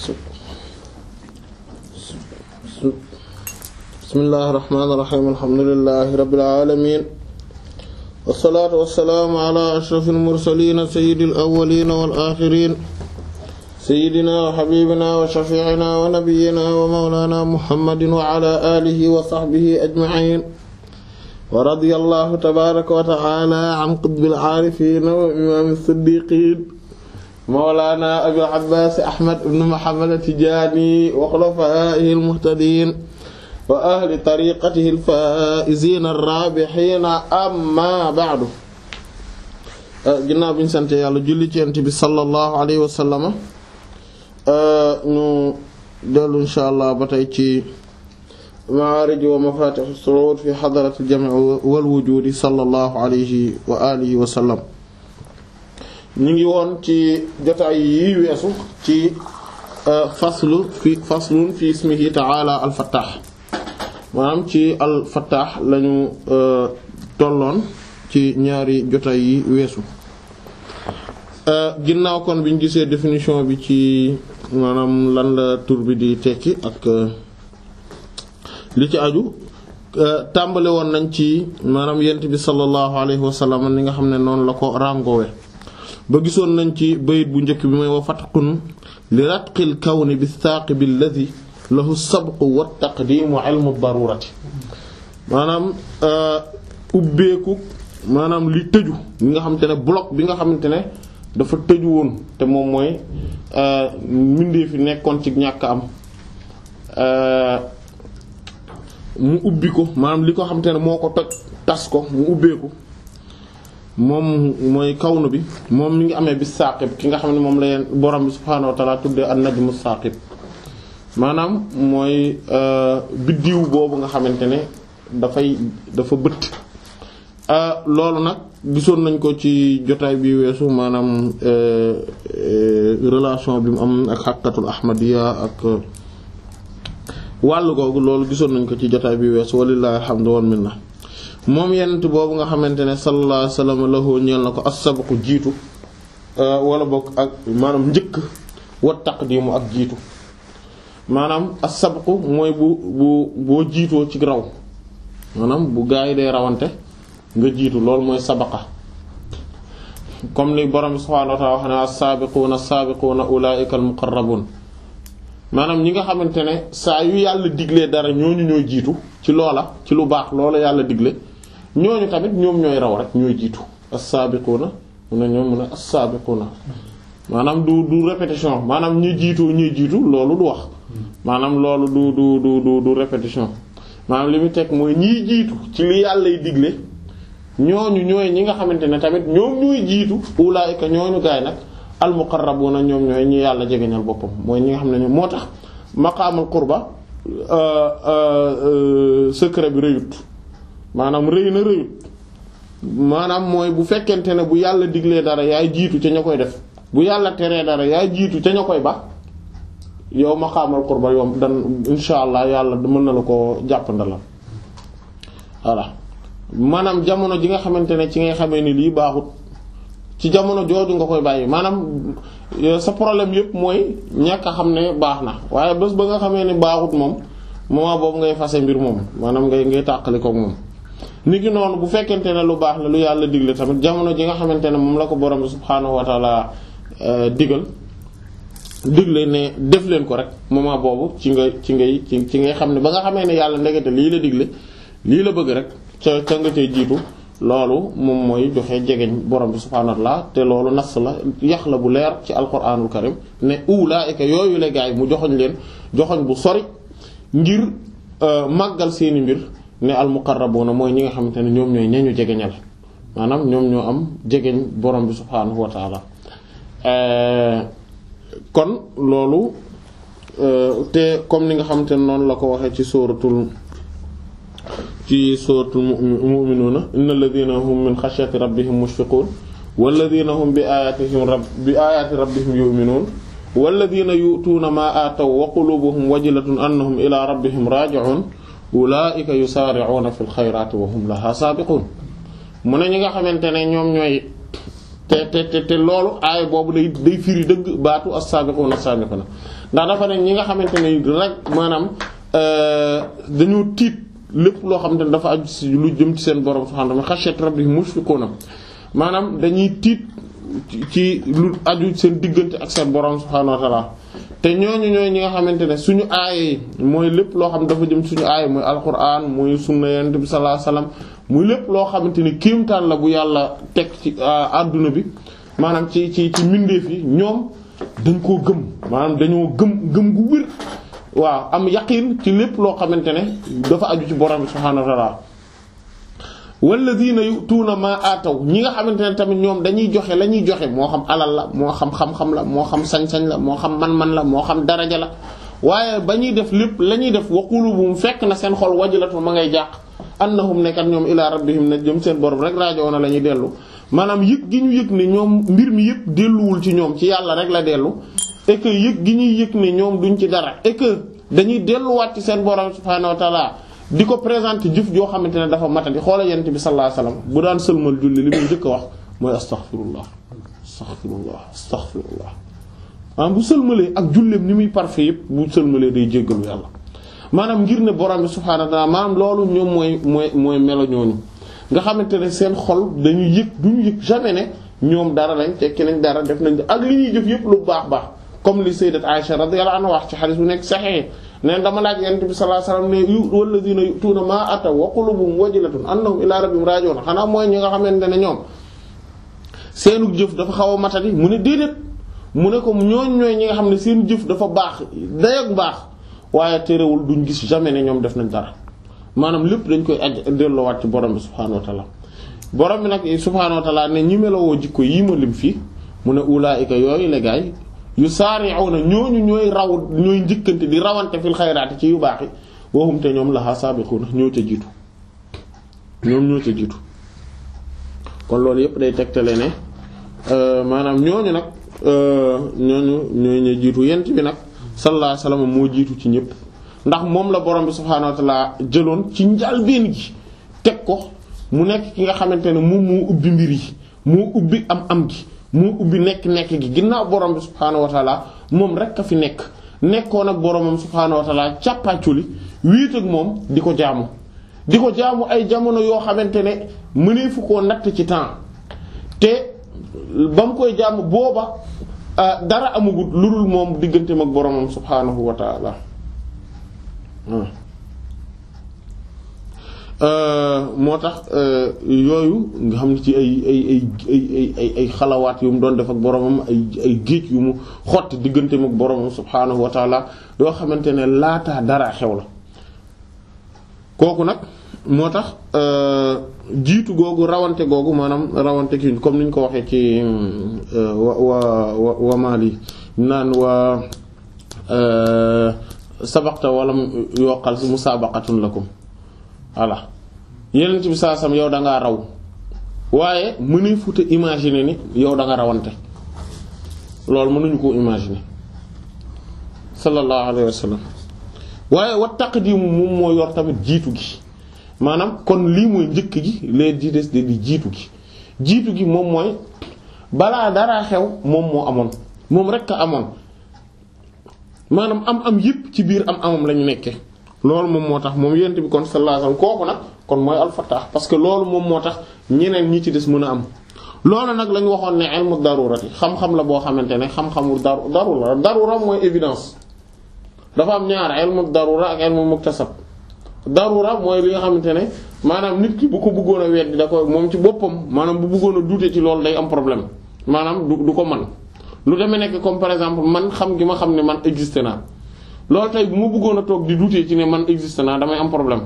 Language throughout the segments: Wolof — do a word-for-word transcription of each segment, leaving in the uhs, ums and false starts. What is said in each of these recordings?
bismillahir rahmanir rahim alhamdulillahi rabbil alamin wassalaatu wassalaamu ala ashrafil mursaliin sayyidil awwaliin wal aaxiriin sayyidina wa habibina wa shafiicina wa nabiyyina wa mawlana muhammadin wa ala alihi wa sahbihi ajmaciin wa radiyallahu tabaaraka wa ta'ala an qutbil aarifiin wa imaamil siddiqiin mawlana abil abbaas ahmad ibn muhammad at-tijaani wa xulafaa'ihi al-muhtadiin wa ahli tariiqatihi al-faa'iziina ar-raabihiina amma ba'du. ginnaaw bi ñu sant yàlla julli ci Yonent bi sallallahu alayhi wa sallam ñu dellu insha allah ba tey ci ma'aarij wa mafaatih as-su'uud fi hadarati al-jam'i wal wujuudi sallallahu alayhi wa alihi wa sallam. ñu ngi woon ci jotaay yi weesu ci faslu fi faslun fi ismihi ta'ala al-fattah maanaam ci al-fattah lañu tolloon ci ñaari jotaay yi weesu ginnaaw kon bi ñu gisee définition bi ci maanaam lan la tur bi di tekki ak li ci aju tàmbale woon nañ ci maanaam yent bi sallallahu alayhi wa sallam ni nga xam ne noonu la ko ràngoowe ba gisoon nañ ci bayit bu njëkk bi mooy wa fatqun li ratqil kawni bi thaqib alladhi lahu sabqu wa taqdimu ilmu darurati maanaam ubbeeku maanaam li tëju li nga xamante ne bloc bi nga xamante ne dafa tëju woon te moom mooy mbindee fi nekkoon ci ñàkk am mu ubbi ko maanaam li ko xamante ne moo ko toj tas ko mu ubbeeku moom mooy kawnu bi moom mi ngi amee bis saqib ki nga xam ne moom la yeen borom bi subhaanahu wa ta'ala tuddee an-najmu saqib maanaam mooy biddiw boobu nga xamante ne dafay dafa bëtt loolu nag gisoon nañ ko ci jotaay bi weesu maanaam relation bi mu am ak xaqiqatul ahmadiyya ak wàllu googu loolu gisoon nañ ko ci jotaay bi weesu walillahi alhamdu wal minna moom yenent boobu nga xamante ne sallallahu alayhi wasallam lahu ñeel na ko as-sabqu jiitu wala bokk ak maanaam njëkk wa taqdimu ak jiitu maanaam as-sabqu mooy bu bu boo jiitoo ci raw maanaam bu gaa yi day rawante nga jiitu loolu mooy sabaqa comme li borom subhaanahu wa ta'ala wax ne as-saabiquuna as-saabiquuna ulaa'ika al-muqarrabuun maanaam ñi nga xamante ne saa yu yàlla diglee dara ñooñu ñooy jiitu ci loola ci lu baax loola yàlla digle ñooñu tamit ñoom ñooy raw rek ñooy jiitu as-saabiquuna mu ne ñoom mu ne as-saabiquuna maanaam du du répétition maanaam ñi jiitu ñuy jiitu loolu du wax maanaam loolu du du du du du répétition maanaam li mu teg mooy ñiy jiitu ci li yàlla y digle ñooñu ñooy ñi nga xamante ne tamit ñoom ñooy jiitu ulaa'ika ñooñu gaay nag al-muqarrabuuna ñoom ñooy ñi yàlla jegeñal boppam mooy ñi nga xam ne ñoom moo tax maqaamul qurba secret bi rëyut maanaam rëy na rëyut maanaam mooy bu fekkente ne bu yàlla diglee dara yaay jiitu ca ña koy def bu yàlla teree dara yaay jiitu ca ña koy ba yow maqaamal qurba yow dan insha allah yàlla mën na la ko jàppandalal voilà maanaam jamono ji nga xamante ne ci ngay xamee ni lii baaxut ci jamono jooju nga koy bàyyi maanaam sa problème yépp mooy ñàkk a xam ne baax na waaye bés ba nga xamee ne baaxut moom moment boobu ngay fase mbir moom maanaam ngay ngay tàqali koog moom. ni ki noonu bu fekkente ne lu baax la lu yàlla digle tamit jamono ji nga xamante ne moom la ko borom bi subhaanahu wa ta'ala digal digle ne def leen ko rek moment boobu ci nga ci ngay ci ci ngay xam ne ba nga xamee ne yàlla ndekete lii la digle lii la bëgg rek ca ca nga cay jiitu. loolu moom mooy joxe jegeñ borom bi subhaanahu wa ta'ala te loolu nas la yax la bu leer ci alquranul karim ne ulaa'ika yooyu la gaay mu joxoñ leen joxoñ bu sori ngir màggal seeni mbir ne al muqarrabuuna mooy ñi nga xamante ne ñoom ñooy ñañu jegeñal maanaam ñoom ñoo am jegeñ borom bi subhaanahu wa ta'ala kon loolu te comme ni nga xamante ne noonu la ko waxee ci sóoratul ci suratul mu'minuuna innal ladhina hum min khashyati rabbihim mushfiqun wal ladhina hum bi ayatihim rabb bi ayati rabbihim yu'minun wal ladhina yu'tuna ma ataw wa qulubuhum wajilatun annahum ila rabbihim raji'un ulaa'ika yusari'una fil khayrati wa hum laha sabiqun mu ne ñi nga xamante ne ñoom ñooy te te te te loolu aaya boobu day day firi dëgg baatu as-sabiquna as-sabiquna ndax dafa ne ñi nga xamante ne rek maanaam dañoo tiit lépp loo xamante ne dafa aju ci lu jëm ci seen borom subhanahu wa ta'ala khashyat rabbihim mushfiquna maanaam dañuy tiit ci lu aju seen diggante ak seen borom subhanahu wa ta'ala te ñooñu ñooy ñi nga xamante ne suñu aaya yi mooy lépp loo xam dafa jëm suñu aaya mooy alquran mooy sunna yonent bi sallallahu alayhi wasallam muy lépp loo xamante ni kéemtaan la bu yàlla teg ci àdduna bi maanaam ci ci ci mbindeef yi ñoom dañ koo gëm maanaam dañoo gëm gëm gu wér waaw am yaqiin ci lépp loo xamante ne dafa aju ci borom bi subhaanahu wa ta'ala walladina yu'tuuna ma ataw ñi nga xamante ne tamit ñoom dañuy joxe la ñuy joxe moo xam alal la moo xam xam-xam la moo xam sañ-sañ la moo xam man-man la moo xam daraja la waaye ba ñuy def lépp la ñuy def wa qulubuhum fekk na seen xol wajilatun ma ngay jàq annahum nekkat ñoom ila rabbihim na jëm seen borom rek raajoona la ñuy dellu maanaam yëg gi ñu yëg ne ñoom mbir mi yëpp delluwul ci ñoom ci yàlla rek la dellu et que yëg gi ñuy yëg ne ñoom duñ ci dara et que dañuy delluwaat ci seen borom subhaanahu wa ta'ala di ko présenter jëf joo xamante ne dafa matadi xoola yent bi sallallahu alayhi wasallam bu daan sëlmal julli li muy njëkk a wax mooy astaghfirullah astaghfirullah astaghfirullah maanaam bu sëlmalee ak julleem ni muy parfait yëpp bu sëlmalee day jéggalu yàlla maanaam ngir ne borom bi subhaanahu wa ta'ala maanaam loolu ñoom mooy mooy mooy melo ñooñu nga xamante ne seen xol dañuy yëg duñu yëg jamais ne ñoom dara lañ tekki nañ dara def nañ ak li ñuy jëf yëpp lu baax baax comme li sayyidat Aisha radiyallahu anha wax ci hadith bu nekk sahih neen dama laaj yonent bi sallallahu alayhi wasallam ne yu walladhina yu'tuna ma ataw wa qulubuhum wajilatun annahum ila rabbihim raji'un xanaa mooy ñi nga xamante ne ñoom seenu jëf dafa xaw a matadi mu ne déedéet mu ne ko ñooñ ñooy ñi nga xam ne seen jëf dafa baax dayak baax waaye terewul duñ gis jamais ne ñoom def nañ dara maanaam lépp dañ koy aj delloowaat ci borom bi subhaanahu wa ta'ala borom bi nag subhaanahu wa ta'ala ne ñi melowoo jikko yii ma lim fii mu ne ulaa'ika yooyu la gaay yu saari'una ñooñu ñooy raw ñooy njëkkante di rawante fil xayraati ci yu baax yi waxum te ñoom laha saabiquuna ñoo ca jiitu ñoom ñoo ca jiitu kon loolu yëpp day tegtale ne maanaam ñooñu nag ñooñu ñooy ñu jiitu yent bi nag sallallahu alayhi wasallam moo jiitu ci ñëpp ndax moom la borom bi subhaanahu wa ta'ala jëloon ci njàlbéen gi teg ko mu nekk ki nga xamante ne moom moo ubbi mbir yi moo ubbi am am gi moo ubbi nekk-nekk gi ginnaaw borom bi subhaanahu wa ta'ala moom rek a fi nekk nekkoon ak boromam subhaanahu wa ta'ala càppaaculi wéet ak moom di ko jaamu di ko jaamu ay jamono yoo xamante ne mëneefu koo natt ci temps te ba mu koy jaamu booba dara amagut lu dul moom digganteem ak boromam subhaanahu wa ta'ala moo tax yooyu nga xam ne ci ay ay ay ay ay ay xalawaat yu mu doon def ak boromam ay ay géej yu mu xotti digganteem ak boromam subhaanahu wa ta'ala yoo xamante ne laataa dara xew la kooku nag moo tax jiitu googu rawante googu maanaam rawante ki comme ni ñu ko waxee ci wa wa wa Mali naan waa sabaqta wala yokkal si musaabaqatun lakum voilà yeneen bi saa sam yow da ngaa raw waaye mënuy futa imaginer ni yow da nga rawante loolu mënuñu koo imaginer sallallahu alayhi wa sallam waaye wa taqdimu moom moo yor tamit jiitu gi maanaam kon lii mooy njëkk gi les di des di jiitu gi jiitu gi moom mooy balaa dara xew moom moo amoon moom rekk a amoon maanaam am am yépp ci biir am amam lañu nekke loolu moom moo tax moom yent bi kon sallallahu alayhi wasallam kooku nag kon mooy al-Fattah parce que loolu moom moo tax ñeneen ñi ci des mën a am loolu nag lañu waxoon ne ilmu darurati xam-xam la boo xamante ne xam-xamu daru darura darura mooy évidence dafa am ñaar ilmu darura ak ilmu muktasab darura mooy li nga xamante ne maanaam nit ki bu ko bëggoon a weddi da ko moom ci boppam maanaam bu bëggoon a douter ci loolu day am problème maanaam du du ko man lu demee nekk comme par exemple man xam gi ma xam ne man existé naa loolu tey bu ma bëggoon a toog di douter ci ne man existé naa damay am problème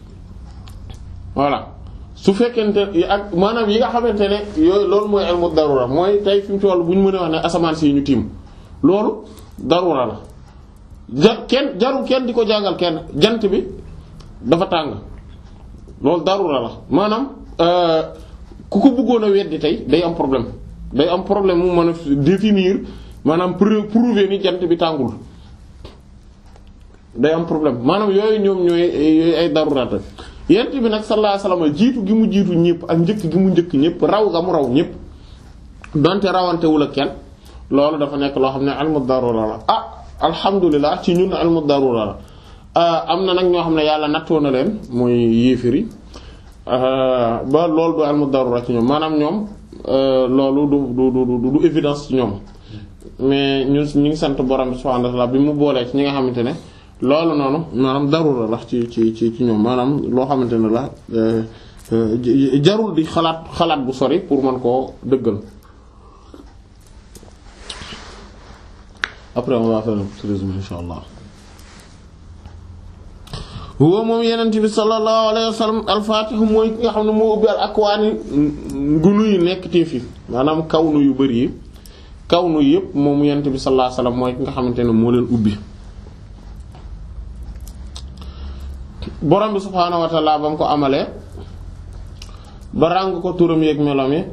voilà su fekkente ak maanaam yi nga xamante ne yooyu loolu mooy ilmu darura mooy tey fi mu toll bu ñu mën a wax ne asamaan si ñu tiim loolu darura la ja kenn jarul kenn di ko jàngal kenn jant bi dafa tàng loolu darura la maanaam ku ko bëggoon a weddi tey day am problème day am problème mu mën a définir maanaam prouver ni jant bi tàngul day am problème maanaam yooyu ñoom ñooy yooyu ay daruraat yent bi nag sallallahu alayhi wasallam jiitu gi mu jiitu ñëpp ak njëkk gi mu njëkk ñëpp raw ga mu raw ñëpp donte rawantewul ak kenn loolu dafa nekk loo xam ne ilmu darura la ah alhamdulilah ci ñun ilmu darura la am na nag ñoo xam ne yàlla nattoo na leen muy yéefiri ba loolu du ilmu darura ci ñoom maanaam ñoom loolu du du du du évidence ci ñoom mais ñun ñu ngi sant borom subhanahu wa ta'ala bi mu boolee ci ñi nga xamante ne loolu noonu maanaam darura la ci ci ci ci ñoom maanaam loo xamante ne la jarul di xalaat xalaat bu sori pour mën koo dëggal. après on va faire un résumé insha allah. huwa moom yenent bi sallallahu alayhi wa sallam al-Fatihu mooy ki nga xam ne moo ubbi al akwaani ngunu yi nekk te fi maanaam kawnu yu bari yi kawnu yëpp moom yenent bi sallallahu alayhi wa sallam mooy ki nga xamante ne moo leen ubbi. borom bi subhaanahu wa ta'ala ba mu ko amalee ba ràng ko turam yeeg meloom yi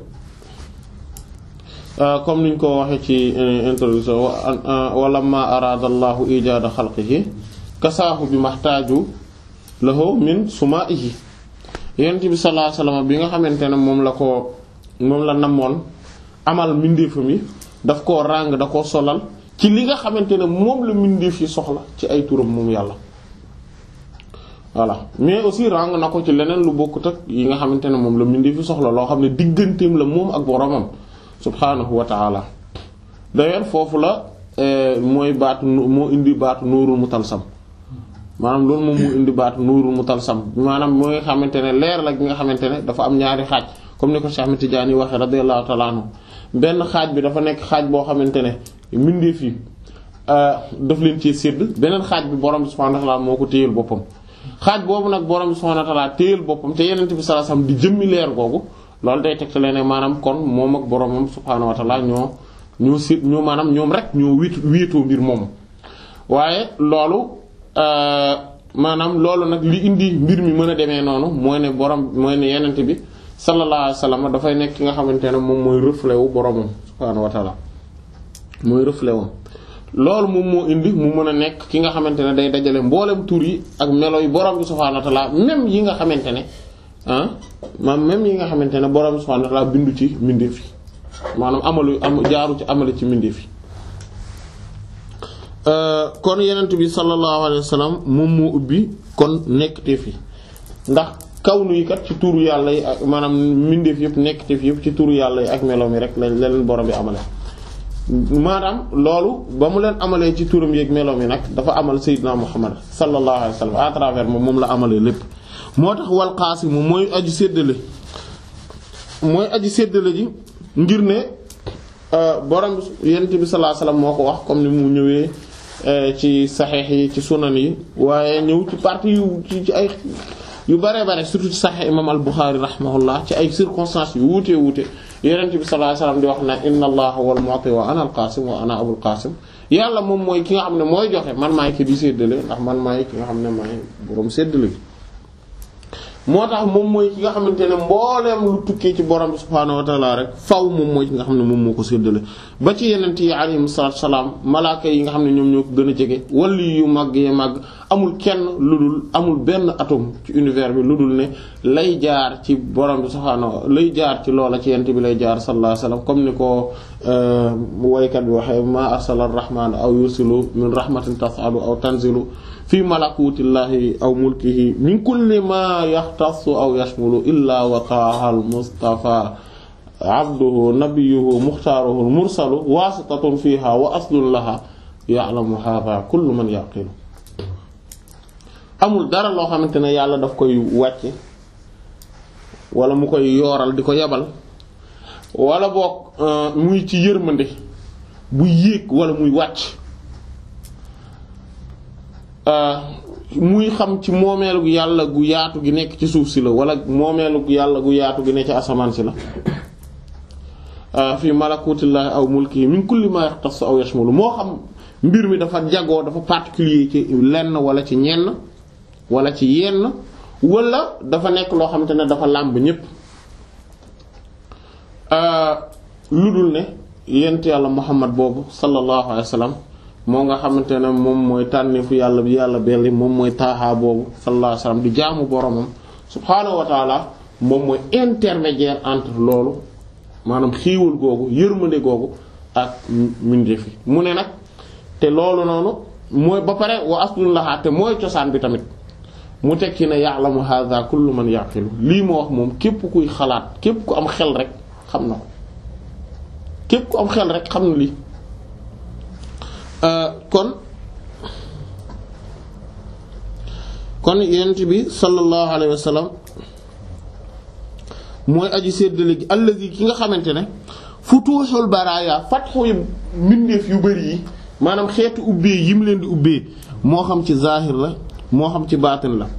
comme niñ ko waxee ci introduction wala ma araada allahu ijaada xalqihi kasaahu bi maxtaaju lahu min sumaihi yonent bi sallallahu alayhi wasallam bi nga xamante ne moom la ko moom la namoon amal mbindeefam yi daf koo ràng da koo solal ci li nga xamante ne moom la mbindeef yi soxla ci ay turam moom yàlla voilà mais aussi ràng na ko ci leneen lu bokkut ak yi nga xamante ne moom la mbindeef yi soxla loo xam ne digganteem la moom ak boromam subhaanahu wa ta'ala d'ailleurs foofu la mooy baatu moo indi baatu nuurul mutalsam maanaam loolu moom moo indi baatu nuurul mutalsam maanaam mooy xamante ne leer la gi nga xamante ne dafa am ñaari xaaj comme ni ko Cheikh Ahmed Tidiane waxee radiyallahu ta'ala anhu benn xaaj bi dafa nekk xaaj boo xamante ne mbindeef yi daf leen ci sédd beneen xaaj bi borom bi subhaanahu wa ta'ala moo ko téyel boppam xaaj boobu nag borom bi subhaanahu wa ta'ala téyel boppam te yeneen bi sallallahu alayhi wasallam di jëmmi leer googu loolu day tegtale ne maanaam kon moom ak boromam subhaanahu wa ta'ala ñoo ñoo si ñoo maanaam ñoom rek ñoo wiitu wiitoo mbir moom waaye loolu maanaam loolu nag li indi mbir mi mën a demee noonu mooy ne borom mooy ne yenent bi sallallahu alayhi wasallam dafay nekk ki nga xamante ne moom mooy reflet wu boromam subhaanahu wa ta'ala mooy reflet wu loolu moom moo indi mu mën a nekk ki nga xamante ne day dajale mboolem tur yi ak melo yi borom bi subhaanahu wa ta'ala même yi nga xamante ne ah maam même yi nga xamante ne borom subhanahu wa ta'ala bindu ci mbindeef yi maanaam amalu am jaaru ci amale ci mbindeef yi kon yenent bi sallallahu alayhi wa sallam moom moo ubbi kon nekkte fi ndax kawnu yi kat ci turu yàlla yi ak maanaam mbindeef yëpp nekkte fi yëpp ci turu yàlla yi ak meloom yi rek lañ leen borom bi amale maanaam loolu ba mu leen amalee ci turam yi ak meloom yi nag dafa amal sayyidina Muhammad sallallahu alayhi wa sallam à travers moom moom la amalee lépp moo tax wal qaasimu mooy aji séddale mooy aji séddale ji ngir ne borom yonent bi sallallahu alayhi wasallam moo ko wax comme ni mu ñëwee ci saxiix yi ci sunan yi waaye ñëw ci partie yu ci ay yu bare bare surtout ci saxiix imam al-Bukhari rahimahullah ci ay circonstances yu wuute wuute yonent bi sallallahu alayhi wasallam di wax na inna allaha wal mu'ti wa ana al-qasim wa ana abul qasim yàlla moom mooy ki nga xam ne mooy joxe man maay ki di séddale ndax man maay ki nga xam ne maay borom séddale gi moo tax moom mooy ki nga xamante ne mbooleem lu tukkee ci borom bi subhaanahu wa ta'ala rek faw moom mooy ki nga xam ne moom moo ko séddale ba ci yenent yi alayhim salaatu salaam malaaka yi nga xam ne ñoom ñoo ko gën a jege wali yu màgg ya màgg amul kenn lu dul amul benn atome ci univers bi lu dul ne lay jaar ci borom bi subhaanahu lay jaar ci loola ci yenent bi lay jaar sallallahu alayhi wasallam comme ni ko waykat bi waxee ma arsala ar-rahmaan aw yursilu min rahmatin tas'alu aw tanzilu fi malakutillahi aw mulkihi min kulli ma yaxtassu aw yashmulu illa waqa'a al-mustafa abduhu nabiyuhu muxtaaruhu al-mursalu waasitatun fiha wa aslun laha ya'lamu hadha kullu man yaqilu amul dara loo xamante ne yàlla daf koy wàcce wala mu koy yooral di ko yabal wala boog muy ci yërmande bu yéeg wala muy wàcc muy xam ci moomeelu yàlla gu yaatu gi nekk ci suuf si la wala moomeelu yàlla gu yaatu gi nekk ci asamaan si la fi malakutillahi aw mulkihi min kulli ma yaxtassu aw yashmulu moo xam mbir mi dafa jagoo dafa particulier ci lenn wala ci ñenn wala ci yenn wala dafa nekk loo xamante ne dafa làmb ñépp lu dul ne yent yàlla Muhammad boobu sallallahu alayhi wa sallam moo nga xamante ne moom mooy tànneefu yàlla bi yàlla belli moom mooy taaxaa boobu sallallahu alayhi wa sallam di jaamu boromam subhaanahu wa taala moom mooy intermédiaire entre loolu maanaam xéewal googu yërmande googu ak mbindeef yi mu ne nag te loolu noonu mooy ba pare wa aslun laha te mooy cosaan bi tamit mu tekki ne ya'lamu hadha kullu man yaqilu lii ma wax moom képp kuy xalaat képp ku am xel rek xam na ko képp ku am xel rek xam na lii kon kon yonent bi sallallahu alayhi wa sallam mooy aji séddale gi allazi ki nga xamante ne futuhul baraya fathu mbindeef yu bari yi maanaam xeetu ubbee yi mu leen di ubbee moo xam ci zahir la moo xam ci baatin la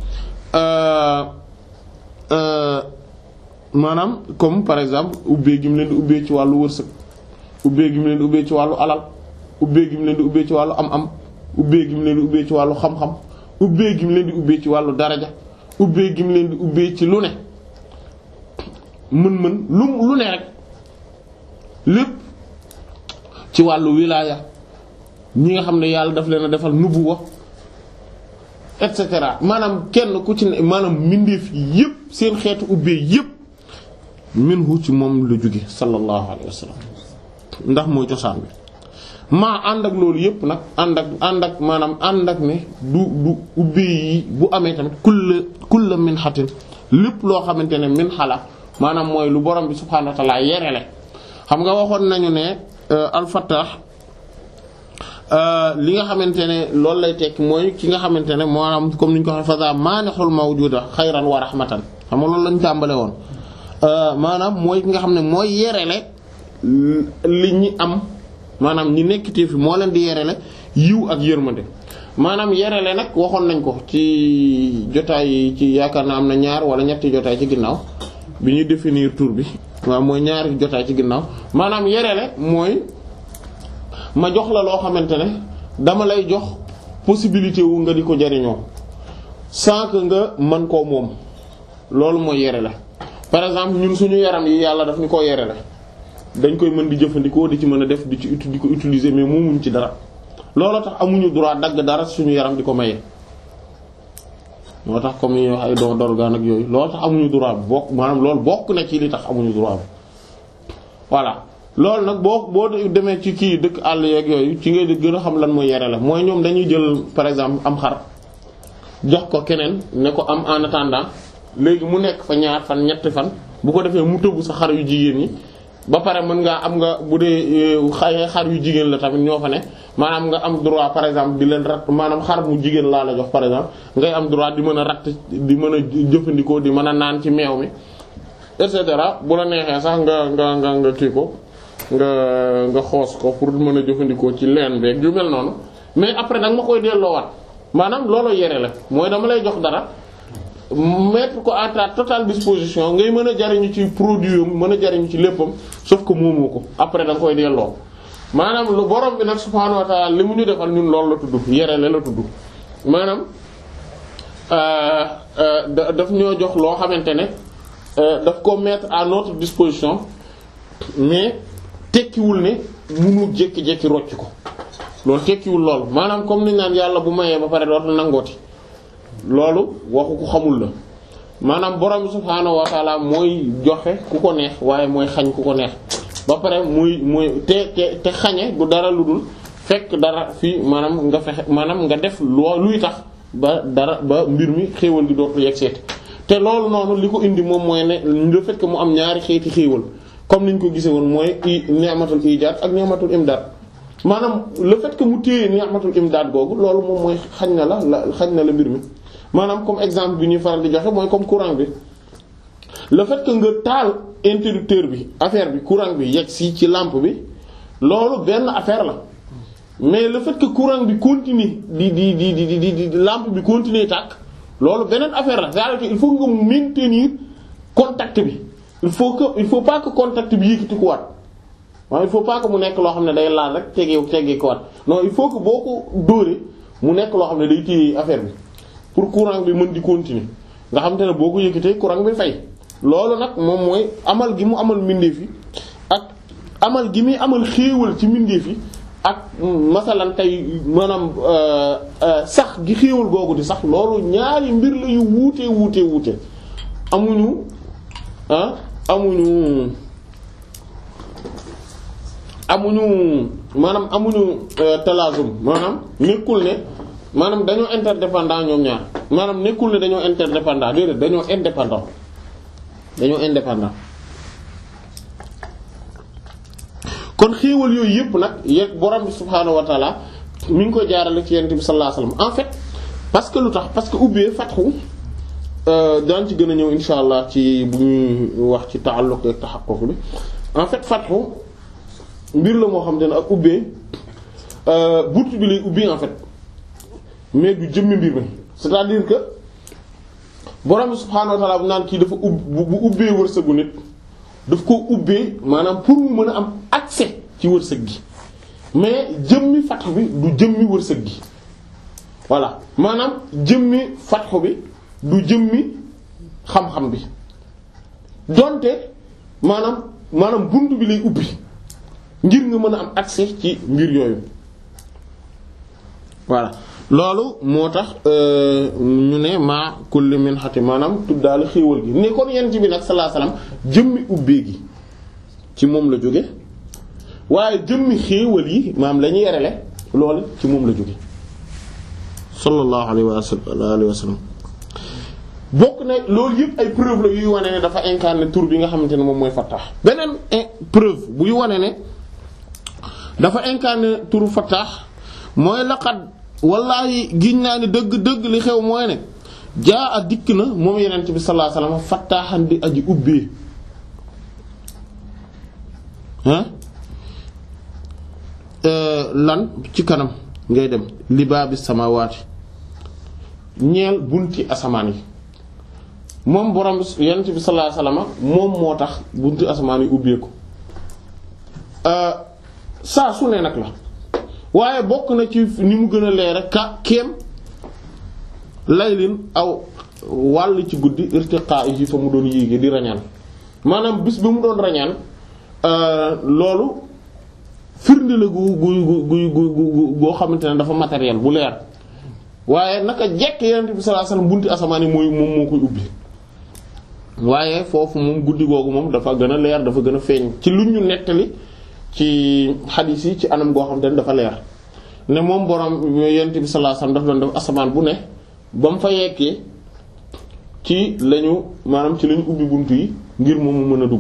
maanaam comme par exemple ubbee gi mu leen di ubbee ci wàllu wërsëg ubbee gi mu leen di ubbee ci wàllu alal ubbee gi mu leen di ubbee ci wàllu am-am ubbee gi mu leen di ubbee ci wàllu xam-xam ubbee gi mu leen di ubbee ci wàllu daraja ubbee gi mu leen di ubbee ci lu ne mën-mën lu lu ne rek lépp ci wàllu wilaaya ñi nga xam ne yàlla daf leen a defal nubuwa et cetera maanaam kenn ku ci ne maanaam mbindeef yi yépp seen xeetu ubbee yépp minhu ci moom la jóge sallallahu alayhi wa sallam ndax mooy cosaan bi maa ànd ak loolu yépp nag ànd ak ànd ak maanaam ànd ak ne du du ubbee yi bu amee tamit kulla kulla min xatin lépp loo xamante ne min xala maanaam mooy lu borom bi subhaanahu wa ta'ala yerele xam nga waxoon nañu ne al-Fattah li nga xamante ne loolu lay tekki mooy ki nga xamante ne maanaam comme ni ñu ko waxee faza maanixul mawjuda xayran wa rahmatan xam nga loolu lañu tàmbale woon maanaam mooy ki nga xam ne mooy yerele li ñi am maanaam ñi nekkitee fi moo leen di yerele yiw ak yërmande maanaam yerele nag waxoon nañ ko ci jotaay ci yaakaar na am na ñaar wala ñetti jotaay ci ginnaaw bi ñuy définir tur bi waaw mooy ñaari jotaay ci ginnaaw maanaam yerele mooy ma jox la loo xamante ne dama lay jox possibilité wu nga di ko jariñoo sans que nga mën koo moom loolu mooy yerele par exemple ñun suñu yaram yi yàlla daf ñu koo yerele dañ koy mën di jëfandikoo di ci mën a def di ci di ko utiliser mais moomuñ ci dara loolu tax amuñu droit dagg dara suñu yaram di ko maye. moo tax comme yi wax ay don d'organe ak yooyu loolu tax amuñu droit bi bokk maanaam loolu bokk na ci li tax amuñu droit bi voilà loolu nag boo boo demee ci kii dëkk àll yeeg yooyu ci ngay gën a xam lan mooy yere la mooy ñoom dañuy jël par exemple am xar jox ko keneen ne ko am en attendant léegi mu nekk fa ñaar fan ñetti fan bu ko defee mu tëbb sa xar yu jigéen ñi ba pare mën ngaa am nga bu dee xay xar yu jigéen la tamit ñoo fa ne maanaam nga am droit par exemple di leen rat maanaam xar mu jigéen laa la jox par exemple ngay am droit di mën a ratt di mën a jëfandikoo di mën a naan ci meew mi et cetera bu la neexee sax nga nga nga nga kii ko nga nga xoos ko pour mën a jëfandikoo ci leen beeg yu mel noonu mais après nag ma koy delloowaat maanaam looloo yere la mooy dama lay jox dara mettre ko à ta totale disposition ngay mën a jariñu ci produit am mën a jariñu ci léppam sauf que moomoo ko après da nga koy delloo maanaam lu borom bi nag subhaanahu wa ta'ala li mu ñu defal ñun loolu la tudd yerele la tudd maanaam daf ñoo jox loo xamante ne daf ko mettre à notre disposition mais tekkiwul ne munu jékki-jékki rocc ko loolu tekkiwul loolu maanaam comme ni naan yàlla bu mayee ba pare dootul nangooti loolu waxu ko xamul la maanaam borom bi subhaanahu wa ta'ala mooy joxe ku ko neex waaye mooy xañ ku ko neex ba pare muy muy te te te xañe du dara lu dul fekk dara fii maanaam nga fexe maanaam nga def loo luy tax ba dara ba mbir mi xéewal gi dootul yegg seeti te loolu noonu li ko indi moom mooy ne le fait que mu am ñaari xeeti xéewal comme niñ ko gisee woon mooy i ni'matul ijaad ak ni'matul imdaad maanaam le fait que mu téye ni'matul imdaad googu loolu moom mooy xañ na la la xañ na la mbir mi maanaam comme exemple bi ñuy faral di joxe mooy comme courant bi le fait que nga taal interrupteur bi affaire bi courant bi yegg si ci lampe bi loolu benn affaire la mais le fait que courant bi continue di di di di di di lampe bi continuer tàkk loolu beneen affaire la c'est-à-dire que il faut nga maintenir contact bi il faut que il faut pas que contact bi yëkkati ko waat waaw il faut pas que mu nekk loo xam ne day laal rek tegee tegee ko waat non il faut que boo ko dóoree mu nekk loo xam ne day téye affaire bi pour courant bi mën di continuer nga xam te ne boo ko yëkkatee courant bi fay loolu nag moom mooy amal gi mu amal mbindeef yi ak amal gi muy amal xéewal ci mbindeef yi ak masalan tey maanaam sax gi xéewal googu di sax loolu ñaari mbir la yu wuute wuute wuute amuñu ah amuñu amuñu maanaam amuñu talaazum maanaam nekkul ne maanaam dañoo interdépendant ñoom ñaar maanaam nekkul ne dañoo interdépendant déedéet dañoo indépendant dañoo indépendant kon xéewal yooyu yëpp nag yegg borom bi subhaanahu wa taala mi ngi koy jaarale ci yonent bi sallallahu alayhi wasallam en fait parce que lu tax parce que ubbee fatxu daan ci gën a ñëw insha allah ci bu ñuy wax ci ta'alluq ak tahaqquq bi en fait fatxu mbir la moo xam te ne ak ubbee bunt bi lay ubbi en fait mais du jëmmi mbir mi c'est-à-dire que borom bi subhaanahu wa ta'ala bu naan kii dafa ubb bu ubbee wërsëgu nit daf ko ubbee maanaam pour mu mën a am accès ci wërsëg gi mais jëmmi fatxu bi du jëmmi wërsëg gi voilà maanaam jëmmi fatxu bi du jëmmi xam-xam bi donte maanaam maanaam bunt bi lay ubbi ngir nga mën a am accès ci mbir yooyu voilà loolu moo tax ñu ne maa kulli min xati maanaam tuddaale xéewal gi ne kon yent bi nag sallallahu alayhi wasallam jëmmi ubbee gi ci moom la jóge waaye jëmmi xéewal yi maanaam la ñuy yerele loolu ci moom la jóge sallallahu alayhi wa sallam bokk na loolu yëpp ay preuve la yuy wane ne dafa incarné tur bi nga xamante ne moom mooy Fattah beneen preuve buy wane ne dafa incarné turu Fattah mooy laqad wallaahi giñ naa ni dëgg dëgg li xew mooy ne jaa a dikk na moom yenent bi sallallahu alayhi wasallam fattaaxan di aji ubbee ah lan ci kanam ngay dem li baabi samaawaati ñeel bunti asamaan yi moom borom yenent bi sallallahu alayhi wasallam moom moo tax bunti asamaan yi ubbeeku saa su ne nag la waaye bokk na ci ni mu gën a leer ka kéem laylin aw wàll ci guddi irtiqaa yi fa mu doon yéege di rañaan maanaam bis bi mu doon rañaan loolu firnde la gu gu gu gu goo xamante ne dafa matériel bu leer waaye naka jekk Yonent bi sallallahu alayhi wasallam bunti asamaan yi mooy moom moo koy ubbi waaye foofu moom guddi googu moom dafa gën a leer dafa gën a feeñ ci lu ñu nettali ci xadiis yi ci anam goo xam te ne dafa leer ne moom borom Yonent bi sallallahu alayhi wasallam dafa doon def asamaan bu ne ba mu fa yeggee ci lañu maanaam ci lañu ubbi bunt yi ngir moom mu mën a dugg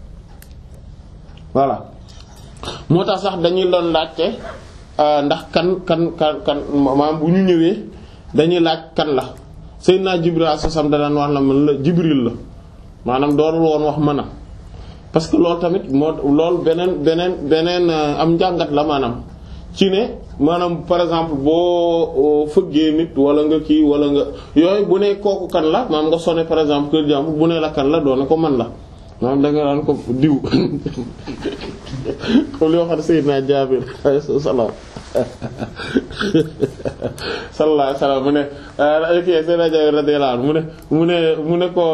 voilà moo tax sax dañuy doon laajte ndax kan kan kan kan maanaam bu ñu ñëwee dañuy laaj kan la Seydina Jibril alayhi salaam da daan wax la man la Jibril la maanaam doorul woon wax mën a parce que loolu tamit moo loolu beneen beneen beneen am njàngat la maanaam ci ne maanaam par exemple boo fëggee nit wala nga kii wala nga yooyu bu ne kooku kan la maanaam nga sonné par exemple kër jàmbur bu ne la kan la doone ko man la maanaam da nga daan ko diw comme li waxat Seydina Jaabir alayhi salaam sallallahu alayhi wasallam mu ne kii Seydina Jaabir radiyallahu anhu mu ne mu ne mu ne ko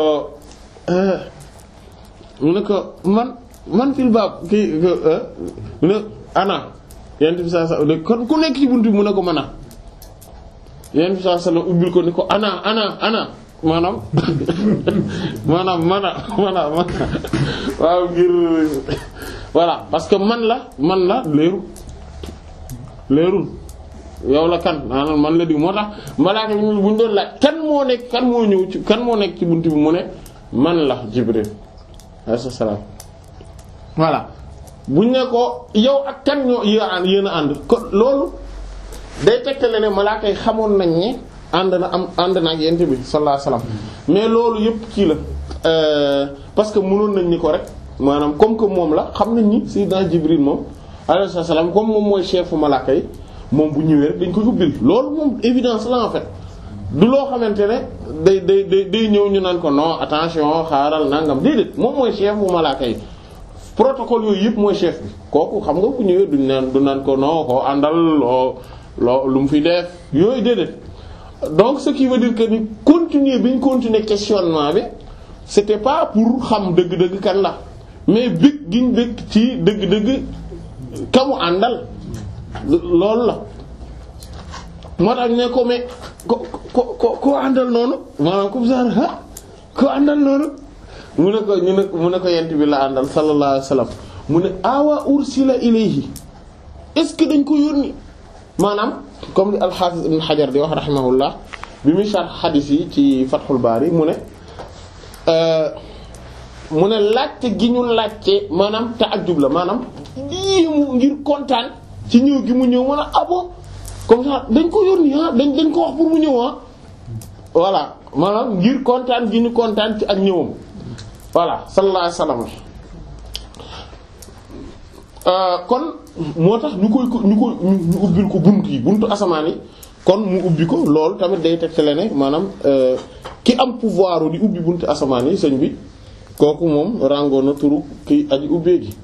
mu ne ko man man fil baab kii mu ne ana yent bi sallallahu alayhi wasallam kon ku nekk ci buntu bi mu ne ko mën a yent bi sallallahu alayhi wasallam ubbil ko ni ko ana ana ana maanaam maanaam mana mana mana waaw ngir voilà parce que man la man la leerul leerul yow la kan maanaam man la di moo tax malaaka bi bu ñu doon laaj kan moo nekk kan moo ñëw ci kan moo nekk ci buntu bi mu ne man la Jibril alayhi salaam voilà buñ ne ko yow ak kan ñoo yéen a ànd ko loolu day tegtale ne malaaka yi xamoon nañ ne ànd na am ànd na ak yent bi sallallahu alayhi wasallam mais loolu yëpp kii la parce que mënoon nañ ni ko rek maanaam comme que moom la xam nañ ni sayyidina Jibril moom alayhi salaam comme moom mooy chefu malaaka yi moom bu ñëwee rek dañ ko ubbil loolu moom évidence la en fait du loo xamante ne day day day day ñëw ñu naan ko non attention xaaral nangam déedéet moom mooy chef bu malaaka yi protocole yooyu yëpp mooy chef bi kooku xam nga bu ñëwee duñ naan du naan ko non ko àndal loo loo lu mu fi def yooyu déedéet donc ce qui veut dire que ni continuer bi ñu continuer questionnement bi c'était pas pour xam dëgg-dëgg kan la mais bëgg giñ bëgg ci dëgg-dëgg kamu àndal loolu la moo tax ne ko mais ko ko ko ko àndal noonu maanaam comme ça ah ko àndal noonu mu ne ko ñu ne mu ne ko yent bi la àndal sallallahu alayhi wasallam mu ne awa ursila ilayhi est-ce que dañ ko yónni maanaam comme li al-Hafiz Ibn Hajar di wax rahimahullah bi muy sharh xadiis yi ci Fathul Bari mu ne mu ne laajte gi ñu laajte maanaam ta'ajjub la maanaam lii mu ngir kontaan ci ñëw gi mu ñëw mën a abo comme ça dañ ko yónni ah dañ dañ ko wax pour mu ñëw ah voilà maanaam ngir kontaan gi ñu kontaan ci ak ñëwam voilà sallallahu alayhi wasallam kon moo tax ñu koy ñu koy ñu ubbil ko buntu yi buntu asamaan yi kon mu ubbi ko loolu tamit day tegtale ne maanaam ki am pouvoir di ubbi buntu asamaan yi sëñ bi kooku moom ràngoo na turu ki aji ubbee gi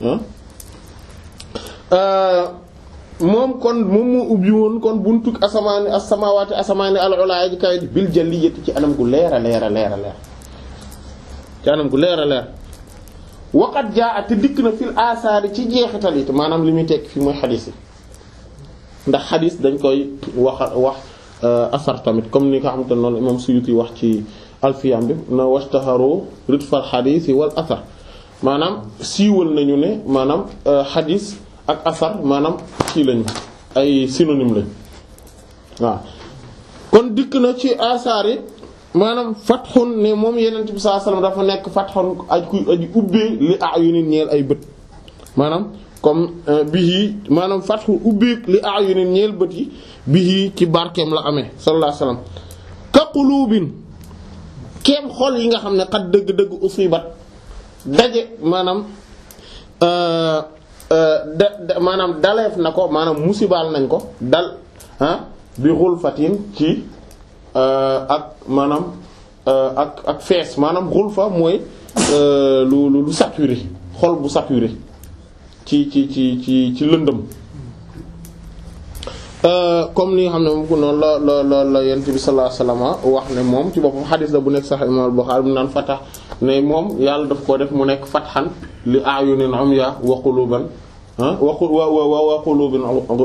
moom kon moom moo ubbi woon kon buntu asamaani as-samaawaati asamaani al-ulaa ji kaw bil jalliyati ci anam gu leer a leer a leer a leer ci anam gu leer a leer waqat jaa te dikk na fil asaari ci jeexital it maanaam li muy tekk fi mooy xadis yi ndax xadis dañ koy wax wax asar tamit comme ni nga xamante ne noonu imam Suyuti wax ci alfiyam bi na washtaharu ritfal xadis wal asar maanaam siiwal nañu ne maanaam xadis ak asar maanaam kii lañu ay synonyme lañ waaw kon dikk na ci asaar yi maanaam fatxun ne moom yenent bi sallallahu alayhi wasallam dafa nekk fatxun aj kuy aji ubbee li ayunin ñeel ay bët maanaam comme bihi maanaam fatxun ubbee li ayunin ñeel bët yi bihi ci barkeem la amee sallallahu alayhi wasallam ka qulubin keem xol yi nga xam ne xat dëgg-dëgg usibat daje maanaam da da maanaam daleef na ko maanaam musibaal nañ ko dal ah bi xulfatin ci ak maanaam ak ak fees maanaam xulfa mooy lu lu saturé xol bu saturé ci ci ci ci ci lëndëm comme ni nga xam ne moom ko noonu la la la la yent bi sallallahu alayhi wasallam wax ne moom ci boppam xadis la bu nekk sax imam al-Bukhari mu naan fatax ne moom yàlla daf ko def mu nekk fatxan li ayunin umya wa quluban waqu wa wa qulubin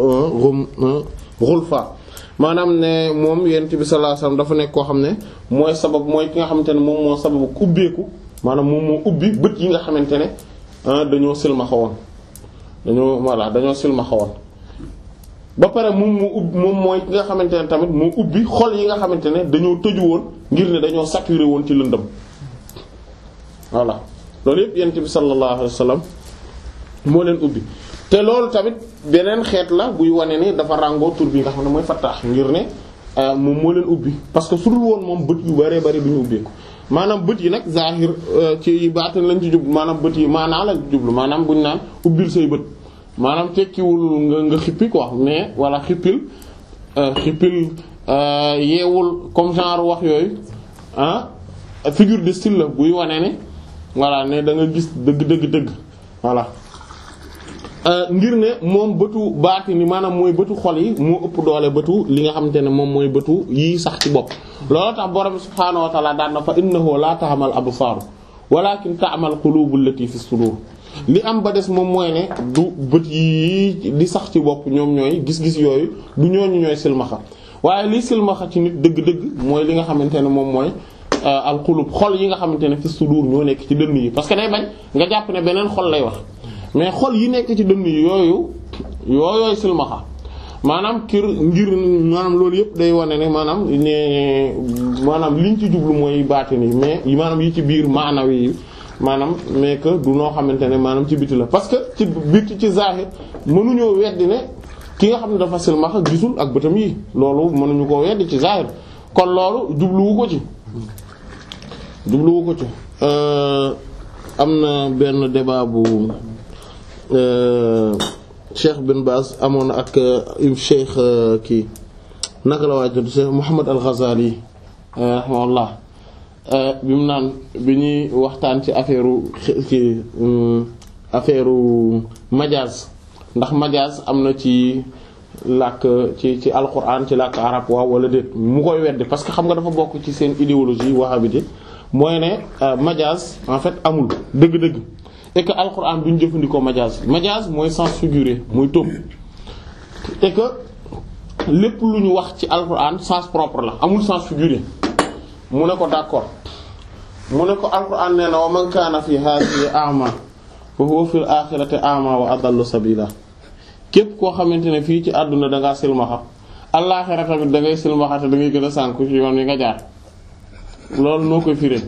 ghulfa maanaam ne moom yent bi sallallahu alayhi wasallam dafa nekk koo xam ne mooy sabab mooy ki nga xamante ne moom moo sababu ubbeeku maanaam moom moo ubbi bët yi nga xamante ne dañoo silmaxa woon dañoo voilà dañoo silmaxa woon ba pare moom moo ubbi moom mooy ki nga xamante ne tamit moo ubbi xol yi nga xamante ne dañoo tëju woon ngir ne dañoo saturé woon ci lëndëm voilà loolu yëpp yent bi sallallahu alayhi wasallam moo leen ubbi te loolu tamit beneen xeet la buy wane ni dafa ràngoo tur bi nga xam ne mooy fattaax ngir ne moom moo leen ubbi parce que su dul woon moom bët yu bëree bëri du ñu ubbeeku maanaam bët yi nag zahir ci baatin lañ ci jublu maanaam bët yi maanaa lañ ci jublu maanaam buñ naan ubbil say bët maanaam tekkiwul nga nga xippi quoi mais wala xippil xippil yeewul comme genre wax yooyu ah figure de style la buy wane ne voilà ne da nga gis dëgg dëgg dëgg voilà ngir ne moom bëtu baati ni maanaam mooy bëtu xol yi moo ëpp doole bëtu li nga xamante ne moom mooy bëtu yii sax ci bopp loolu tax borom subhaanahu wa ta'ala daan na fa innahu la ta'mal absaaru walakin ta'mal qulubul lati fi sudur li am ba des moom mooy ne du bët yi di sax ci bopp ñoom ñooy gis-gis yooyu du ñooñu ñooy silmaxa waaye li silmaxa ci nit dëgg-dëgg mooy li nga xamante ne moom mooy al qulub xol yi nga xamante ne fi sudur ñoo nekk ci dënn yi parce que day bañ nga jàpp ne beneen xol lay wax mais xol yi nekk ci dënn yi yooyu yooyooy silmaxa maanaam kir ngir maanaam loolu yëpp day wane ne maanaam ne maanaam liñ ci jublu mooy baatin yi mais maanaam yi ci biir maanawi yi maanaam mais que du noo xamante ne maanaam ci biti la parce que ci biti ci zahir mënuñoo weddi ne ki nga xam ne dafa silmaxa gisul ak bëtam yi loolu mënuñu koo weddi ci zahir kon loolu jubluwu ko ci jubluwu ko ci am na benn débat bu Cheikh bin Baz amoon ak Cheikh kii naka la waay tudd Cheikh Muhammad al-Ghazali rahimahullah bi mu naan bi ñuy waxtaan ci affaire ci affaire majaaz ndax majaaz am na ci làkk ci ci alquran ci làkk arab waaw wala déet mu koy weddi parce que xam nga dafa bokk ci seen idéologie wahhabite mooy ne majaaz en fait amul dëgg-dëgg et que alquran duñ jëfandikoo majaaz majaaz mooy sens figuré muy tóob et que lépp lu ñu wax ci alquran sens propre la amul sens figuré mu ne ko d'accord mu ne ko alquran nee na wa man kaana fi hadhihi a'ma wa huwa fil aaxirati a'maa wa adallu sabiila képp koo xamante ne fii ci àdduna dangaa silmaxa àllaaxira tamit dangay silmaxa te dangay gën a sànku ci yoon wi nga jaar loolu noo koy firé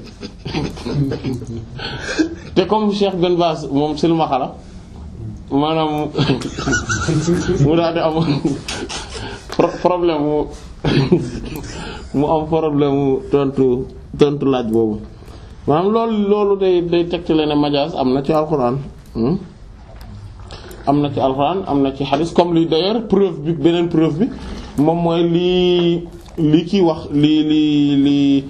te comme Cheikh Ben Baaz moom silmaxa la maanaam mu daal di am problème mu mu am problème mu tontu tontu laaj boobu maanaam loolu loolu day day tegtale ne majaas am na ci alxuraan am na ci alxuraan am na ci xadis comme li d'ailleurs preuve bi beneen preuve bi moom mooy lii li kii wax lii lii lii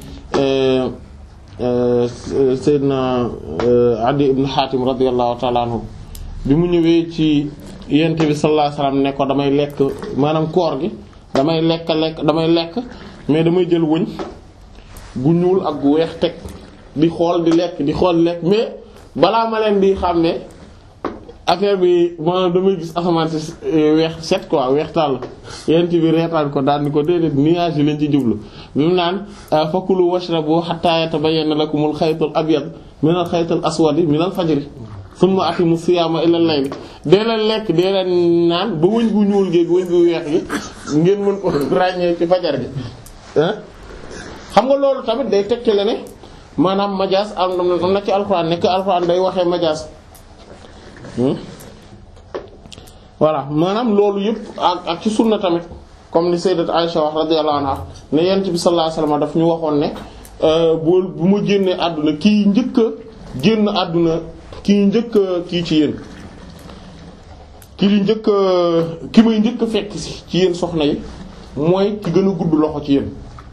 Seydina Adi ibn Hatim radiyallahu ta'ala anhu bi mu ñëwee ci yent bi sallallahu alayhi wasallam ne ko damay lekk maanaam koor gi damay lekk lekk damay lekk mais damay jël wëñ gu ñuul ak gu weex teg di xool di lekk di xool lekk mais balaa ma leen di xam ne affaire bi maanaam damay gis asamaan si weex set quoi weex tàll yent bi reetaan ko daal ni ko déedéet nuage yi lañ ci jublu bi mu naan fakulu washrabu hatta yatabayyana lakumul xaytul abyad minal xaytil aswadi minal fajri summa atimu siyaama ilal layl dee leen lekk dee leen naan ba wëñ gu ñuul géeg wëñ gu weex gi ngeen mën ko ràññee ci fajar gi xam nga loolu tamit day tegtale ne maanaam majaas am na ci alxuraan nekk alxuraan day waxee majaas voilà maanaam loolu yëpp ak ak ci sunna tamit comme ni sayyidat Aisha wax radiyallahu anha ne yent bi sallallahu alayhi wasallam daf ñu waxoon ne bu bu ma génnee àdduna kii njëkk a génn àdduna kii njëkk kii ci yéen ki li njëkk ki may njëkk fekk si ci yéen soxna yi mooy ki gën a gudd loxo ci yéen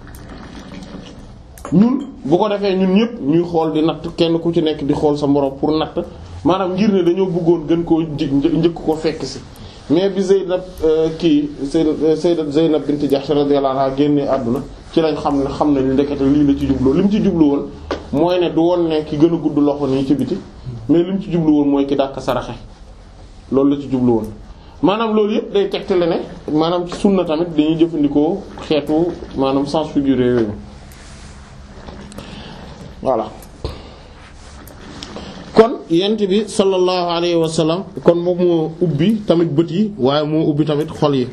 ñun bu ko defee ñun ñëpp ñuy xool di natt kenn ku ci nekk di xool sa moroom pour natt maanaam ngir ne dañoo bëggoon gën koo njëkk ko fekk si mais bi Zeynab kii Sayyidat Zeynab bint Jahsh radiyallahu anha génnee àdduna ci lañ xam ne xam nañ ndekete lii la ci jublu li mu ci jublu woon mooy ne du woon ne ki gën a gudd loxo nii ci biti mais li mu ci jublu woon mooy ki dàq saraxe loolu la ci jublu woon maanaam loolu yëpp day tegtale ne maanaam ci sunna tamit dañuy jëfandikoo xeetu maanaam sens figuré yooyu voilà kon yent bi sallallahu alayhi wa sallam kon moom moo ubbi tamit bët yi waaye moo ubbi tamit xol yi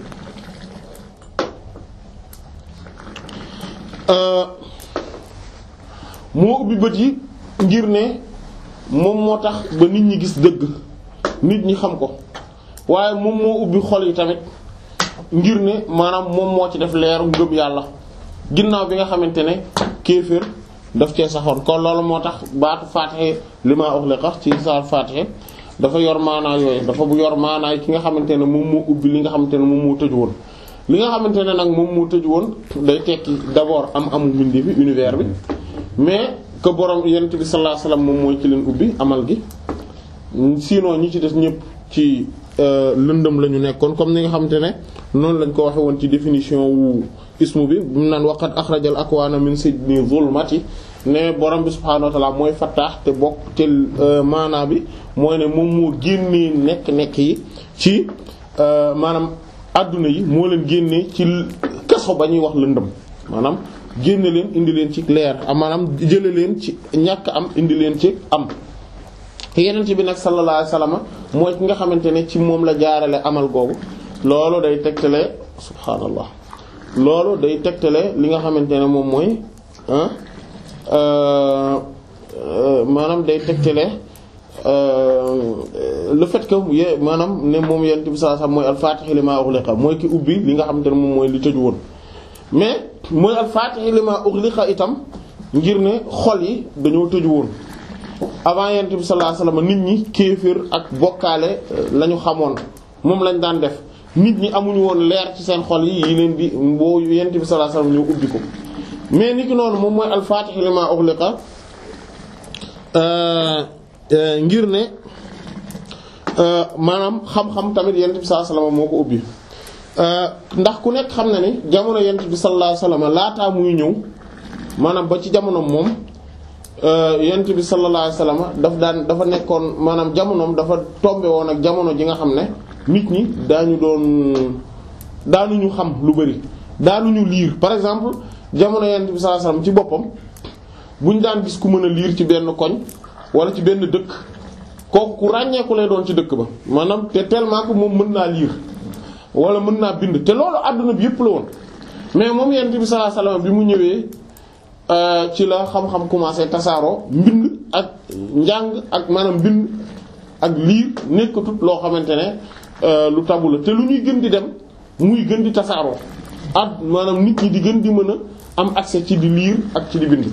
moo ubbi bët yi ngir ne moom moo tax ba nit ñi gis dëgg nit ñi xam ko waaye moom moo ubbi xol yi tamit ngir ne maanaam moom moo ci def leeru ngëm yàlla ginnaaw bi nga xamante ne kéefër daf cee saxoon kon loolu moo tax baatu faatixe li ma ughliqa ci saar faatixe dafa yor maanaa yooyu dafa bu yor maanaa ki nga xamante ne moom moo ubbi li nga xamante ne moom moo tëju woon li nga xamante ne nag moom moo tëju woon day tekki d'abord am amu mbindi bi univers bi mais que borom yonent bi sallallahu alayhi wasallam moom mooy ci leen ubbi amal gi sinon ñi ci des ñëpp ci lëndëm la ñu nekkoon comme ni nga xamante ne noonu lañ ko waxe woon ci définition wu ismu bi bu mu naan waqad akhrajal akwaana min sijni zulmati ne borom bi subhaanahu wa ta'ala mooy fattaax te bokk te maanaa bi mooy ne moom moo génnee nekk-nekk yi ci maanaam adduna yi moo leen génnee ci kaso ba ñuy wax lëndëm maanaam génne leen indi leen ci leer maanaam jële leen ci ñàkk am indi leen ci am yeneen ci bi nag sallallahu alayhi wasallam mooy ki nga xamante ne ci moom la jaarale amal googu loolu day tegtale subhaanallah loolu day tegtale li nga xamante ne moom mooy maanaam day tegtale le fait que ye maanaam ne moom yent bi sallallahu alayhi wasallam mooy al-Fatih lima ughliqa mooy ki ubbi li nga xamante ne moom mooy li tëju woon mais mooy al-Fatih lima ughliqa itam ngir ne xol yi dañoo tëju woon avant yent bi sallallahu alayhi wasallam nit ñi kéefër ak bokkaale la ñu xamoon moom lañ daan def nit ñi amuñu woon leer ci seen xol yi yi leen di boo yent bi sallallahu alayhi wasallam ñoo ubbi ko mais ni ki noonu moom mooy al-Fatih lima ughliqa ngir ne maanaam xam-xam tamit yent bi sallallahu alayhi wasallam moo ko ubbi ndax ku nekk xam na ni jamono yent bi sallallahu alayhi wasallam laataa muy ñëw maanaam ba ci jamono moom yent bi sallallahu alayhi wasallam daf daan dafa nekkoon maanaam jamonoom dafa tombe woon ak jamono ji nga xam ne nit ñi daañu doon daanuñu xam lu bari daanuñu liir par exemple jamono yent bi sallallahu alayhi wasallam ci boppam buñ daan gis ku mën a liir ci benn koñ wala ci benn dëkk kooku ku ràññeeku lay doon ci dëkk ba maanaam te tellement que moom mën naa lire wala mën naa bind te loolu àdduna bi yëpp la woon mais moom yonent bi sallallahu alayhi wasallam bi mu ñëwee ci la xam-xam commencé tasaaroo mbind ak njàng ak maanaam mbind ak lire nekkatut loo xamante ne lu tabu la te lu ñuy gën di dem muy gën di tasaaroo at maanaam nit ñi di gën di mën a am accès ci di lire ak ci di bind.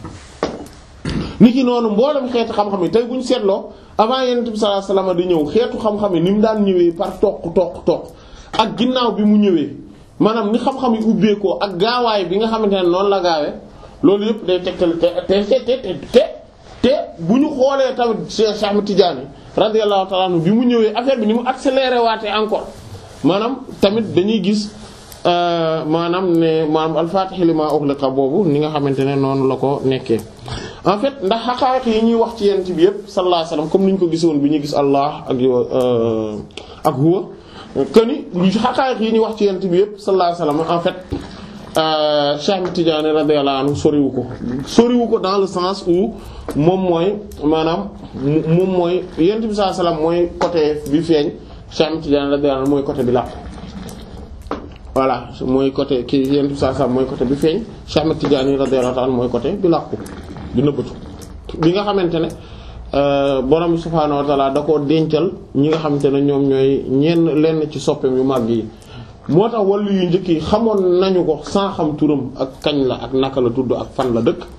nit ki noonu mboolem xeetu xam-xam yi tey bu ñu seetloo avant yonent bi sallallahu alayhi wasallam di ñëw xeetu xam-xam yi ni mu daan ñëwee par toq toq toq ak ginnaaw bi mu ñëwee maanaam ni xam-xam yi ubbeekoo ak gaawaay bi nga xamante ne noonu la gaawee loolu yëpp day tegtal te te te te te bu ñu xoolee tamit Cheikh Ahmed Tidiane radiyallahu ta'ala anhu bi mu ñëwee affaire bi ni mu accéléré waatee encore maanaam tamit dañuy gis maanaam ne maanaam al-Fatihi lima ughliqa boobu ni nga xamante ne noonu la ko nekkee. en fait ndax xaqaayiq yi ñuy wax ci yent bi yëpp sallallahu alayhi wasallam comme ni ñu ko gisoon bi ñuy gis Allah ak yo ak huwa que ni xaqaayiq yi ñuy wax ci yent bi yëpp sallallahu alayhi wasallam en fait Cheikh Ahmed Tidiane radiyallahu anhu soriwu ko soriwu ko dans le sens où moom mooy maanaam moom mooy yent bi sallallahu alayhi wasallam mooy côté bi feeñ Cheikh Ahmed Tidiane radiyallahu anhu mooy côté bi làqu voilà mooy côté ki yent bi sallallahu alayhi wasallam mooy côté bi feeñ Cheikh Ahmed Tidiane radiyallahu anhu mooy côté bi làqu bi nëbbatu bi nga xamante ne borom subhaanahu wa ta'ala da koo dencal ñi nga xamante ne ñoom ñooy ñenn lenn ci soppeem yu màgg yi moo tax wàllu yu njëkk yi xamoon nañu ko sans xam turam ak kañ la ak naka la tudd ak fan la dëkk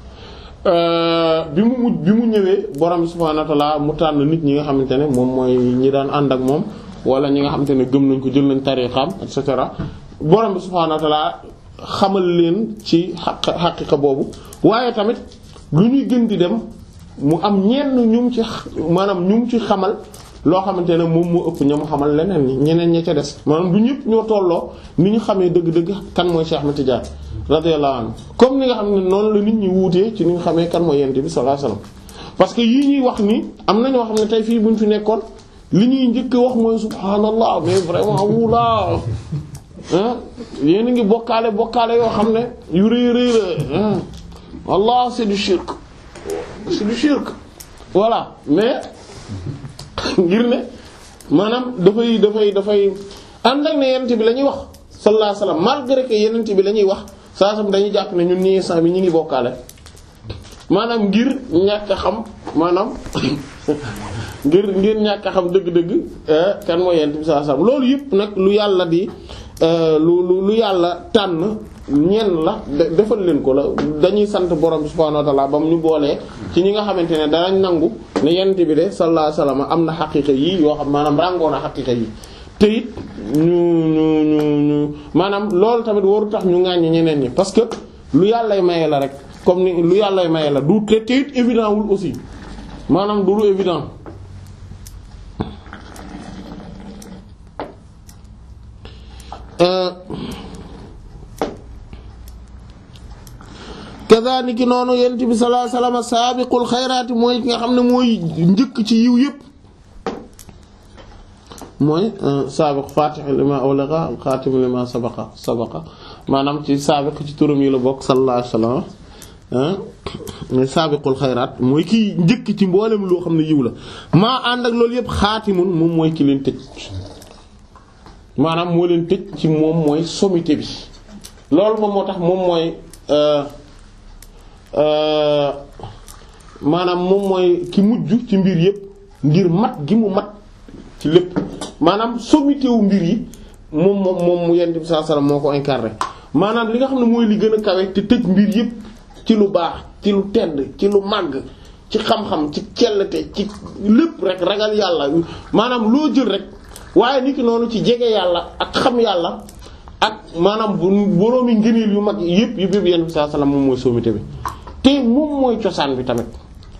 bi mu mujj bi mu ñëwee borom subhaanahu wa ta'ala mu tànn nit ñi nga xamante ne moom mooy ñi daan ànd ak moom wala ñi nga xamante ne gëm nañ ko jël nañ tariixam et cetera borom subhaanahu wa ta'ala xamal leen ci xaq xaqiqa boobu waaye tamit lu ñuy gën di dem mu am ñenn ñu ci maanaam ñu ci xamal loo xamante ne moom moo ëpp ña mu xamal leneen ñi ñeneen ña ca des maanaam du ñëpp ñoo tolloo ni ñu xamee dëgg-dëgg kan mooy Cheikh Ahmed Tidiane radiyallahu anhu comme ni nga xam ne noonu la nit ñi wuutee ci ni nga xamee kan mooy yent bi sallallahu alayhi wasallam parce que yii ñuy wax ni am na ñoo xam ne tey fii buñ fi nekkoon li ñuy njëkk wax mooy subhaanallah mais vraiment wula ah yéen a ngi bokkaale bokkaale yoo xam ne yu rëy rëy la Allah c'est du shirk c'est du shirk voilà mais ngir ne maanaam dafay dafay dafay ànd ak ne yenent bi la ñuy wax sallallahu alayhi wasallam malgré que yenent bi la ñuy wax saa sam dañuy jàpp ne ñun ñii saa bi ñu ngi bokkaale maanaam ngir ñàkk a xam maanaam ngir ngir ñàkk a xam dëgg-dëgg kan mooy yenent bi sallallahu alayhi wasallam loolu yëpp nag lu yàlla di lu lu lu yàlla tànn ñenn la defal leen ko la dañuy sant borom subhanahu wa ta'ala ba mu ñu boolee ci ñi nga xamante ne danañ nangu ne yent bi de sallallahu alayhi wasallam am na xaqiiqa yi yoo xam maanaam ràngoo na xaqiiqa yi te it ñu ñu ñu ñu maanaam loolu tamit waru tax ñu ŋàññi ñeneen ñi parce que lu yàllay maye la rek comme ni lu yàllay maye la du te te it évident wul aussi maanaam du lu évident kazaniki noonu yent bi sallallahu alayhi wasallam saabiqul xayraati mooy ki nga xam ne mooy njëkk ci yiw yépp mooy saabiq faatih lima ughliqa xaatim lima sabaqa sabaqa maanaam ci saabiq ci turam yi la bokk sallallahu alayhi wasallam mooy saabiqul xayraat mooy ki njëkk ci mboolem loo xam ne yiw la maa ànd ak loolu yépp xaatimun moom mooy ki leen tëj maanaam moo leen tëj ci moom mooy sommité bi loolu moom moo tax moom mooy maanaam moom mooy ki mujj ci mbir yépp ngir mat gi mu mat ci lépp maanaam sommité wu mbir yi moom moom moom mu yent bi sallallahu alayhi wasallam moo ko incarné maanaam li nga xam ne mooy li gën a kawe te tëj mbir yépp ci lu baax ci lu tedd ci lu màgg ci xam-xam ci cellte ci lépp rek ragal yàlla maanaam loo jël rek waaye nit ki noonu ci jege yàlla ak xam yàlla ak maanaam boroomi ngëneel yu mag yépp yépp yépp yent bi sallallahu alayhi wasallam moom mooy sommité bi te moom mooy cosaan bi tamit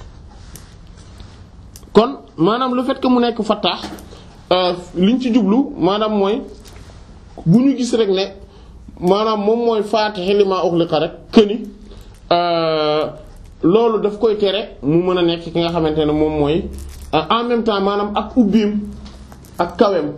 kon maanaam le fait que mu nekk fattaax liñ ci jublu maanaam mooy bu ñu gis rek ne maanaam moom mooy faatihi lima ughliqa rek këni loolu daf koy tere mu mën a nekk ki nga xamante ne moom mooy en même temps maanaam ak ubbiim ak kawem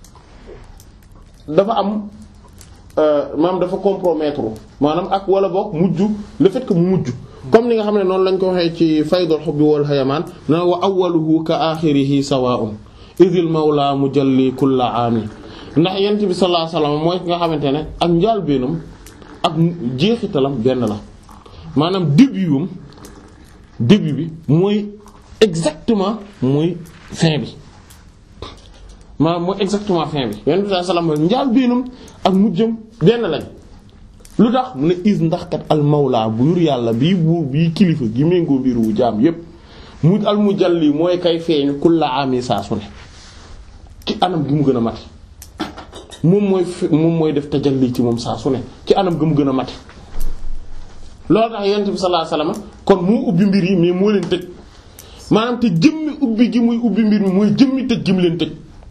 dafa am maanaam dafa compromettre maanaam ak wala boog mujj le fait que mu mujj comme ni nga xam ne noonu lañ ko waxee ci faydul hubbi wal hayamaan na wa awwaluhu ka aaxirihi sawaa'un idil mawla mujalli kulla aami ndax yent bi sallallahu alayhi wasallam mooy ki nga xamante ne ak njaal beenam ak jeexitalam benn la maanaam début début bi mooy exactement mooy fin bi maanaam mooy exactement fin bi yent bi sallallahu alayhi wasallam njaal beenam ak mujjam benn lañ lu tax mu ne is ndax kat al mawla buur yàlla bii buur bii kilifa gi méngoo mbiru jaam yépp mu al mujalli mooy kay feeñ kulla ami saa su ne ci anam gi mu gën a mate moom mooy moom mooy def tajalli ci moom saa su ne ci anam gi mu gën a mate loolu tax yonent bi sallallahu alayhi wasallam kon moo ubbi mbir yi mais moo leen tëj maanaam te jëmmi ubbi gi muy ubbi mbir mi mooy jëmmi tëj gi mu leen tëj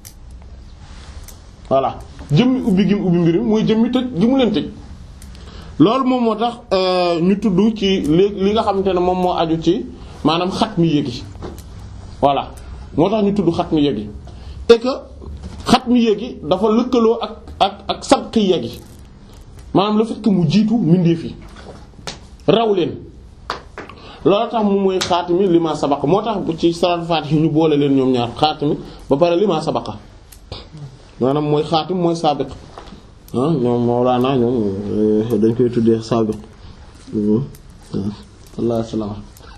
voilà jëmmi ubbi gi mu ubbi mbir mi mooy jëmmi tëj gi mu leen tëj loolu moom moo tax ñu tudd ci li li nga xamante ne moom moo aju ci maanaam xat mi yéegi voilà moo tax ñu tudd xat mi yéegi et que xat mi yéegi dafa lëkkaloo ak ak ak sabqi yéegi maanaam le fait que mu jiitu mbindeef yi raw leen loolu tax moom mooy xaatimi lima sabaqa moo tax bu ci salaatu faatihi ñu boole leen ñoom ñaar xaatimi ba pare lima sabaqa maanaam mooy xaatim mooy saabiq ah ñoom Mawlana ñoom dañ koy tuddee saabiq Allah salama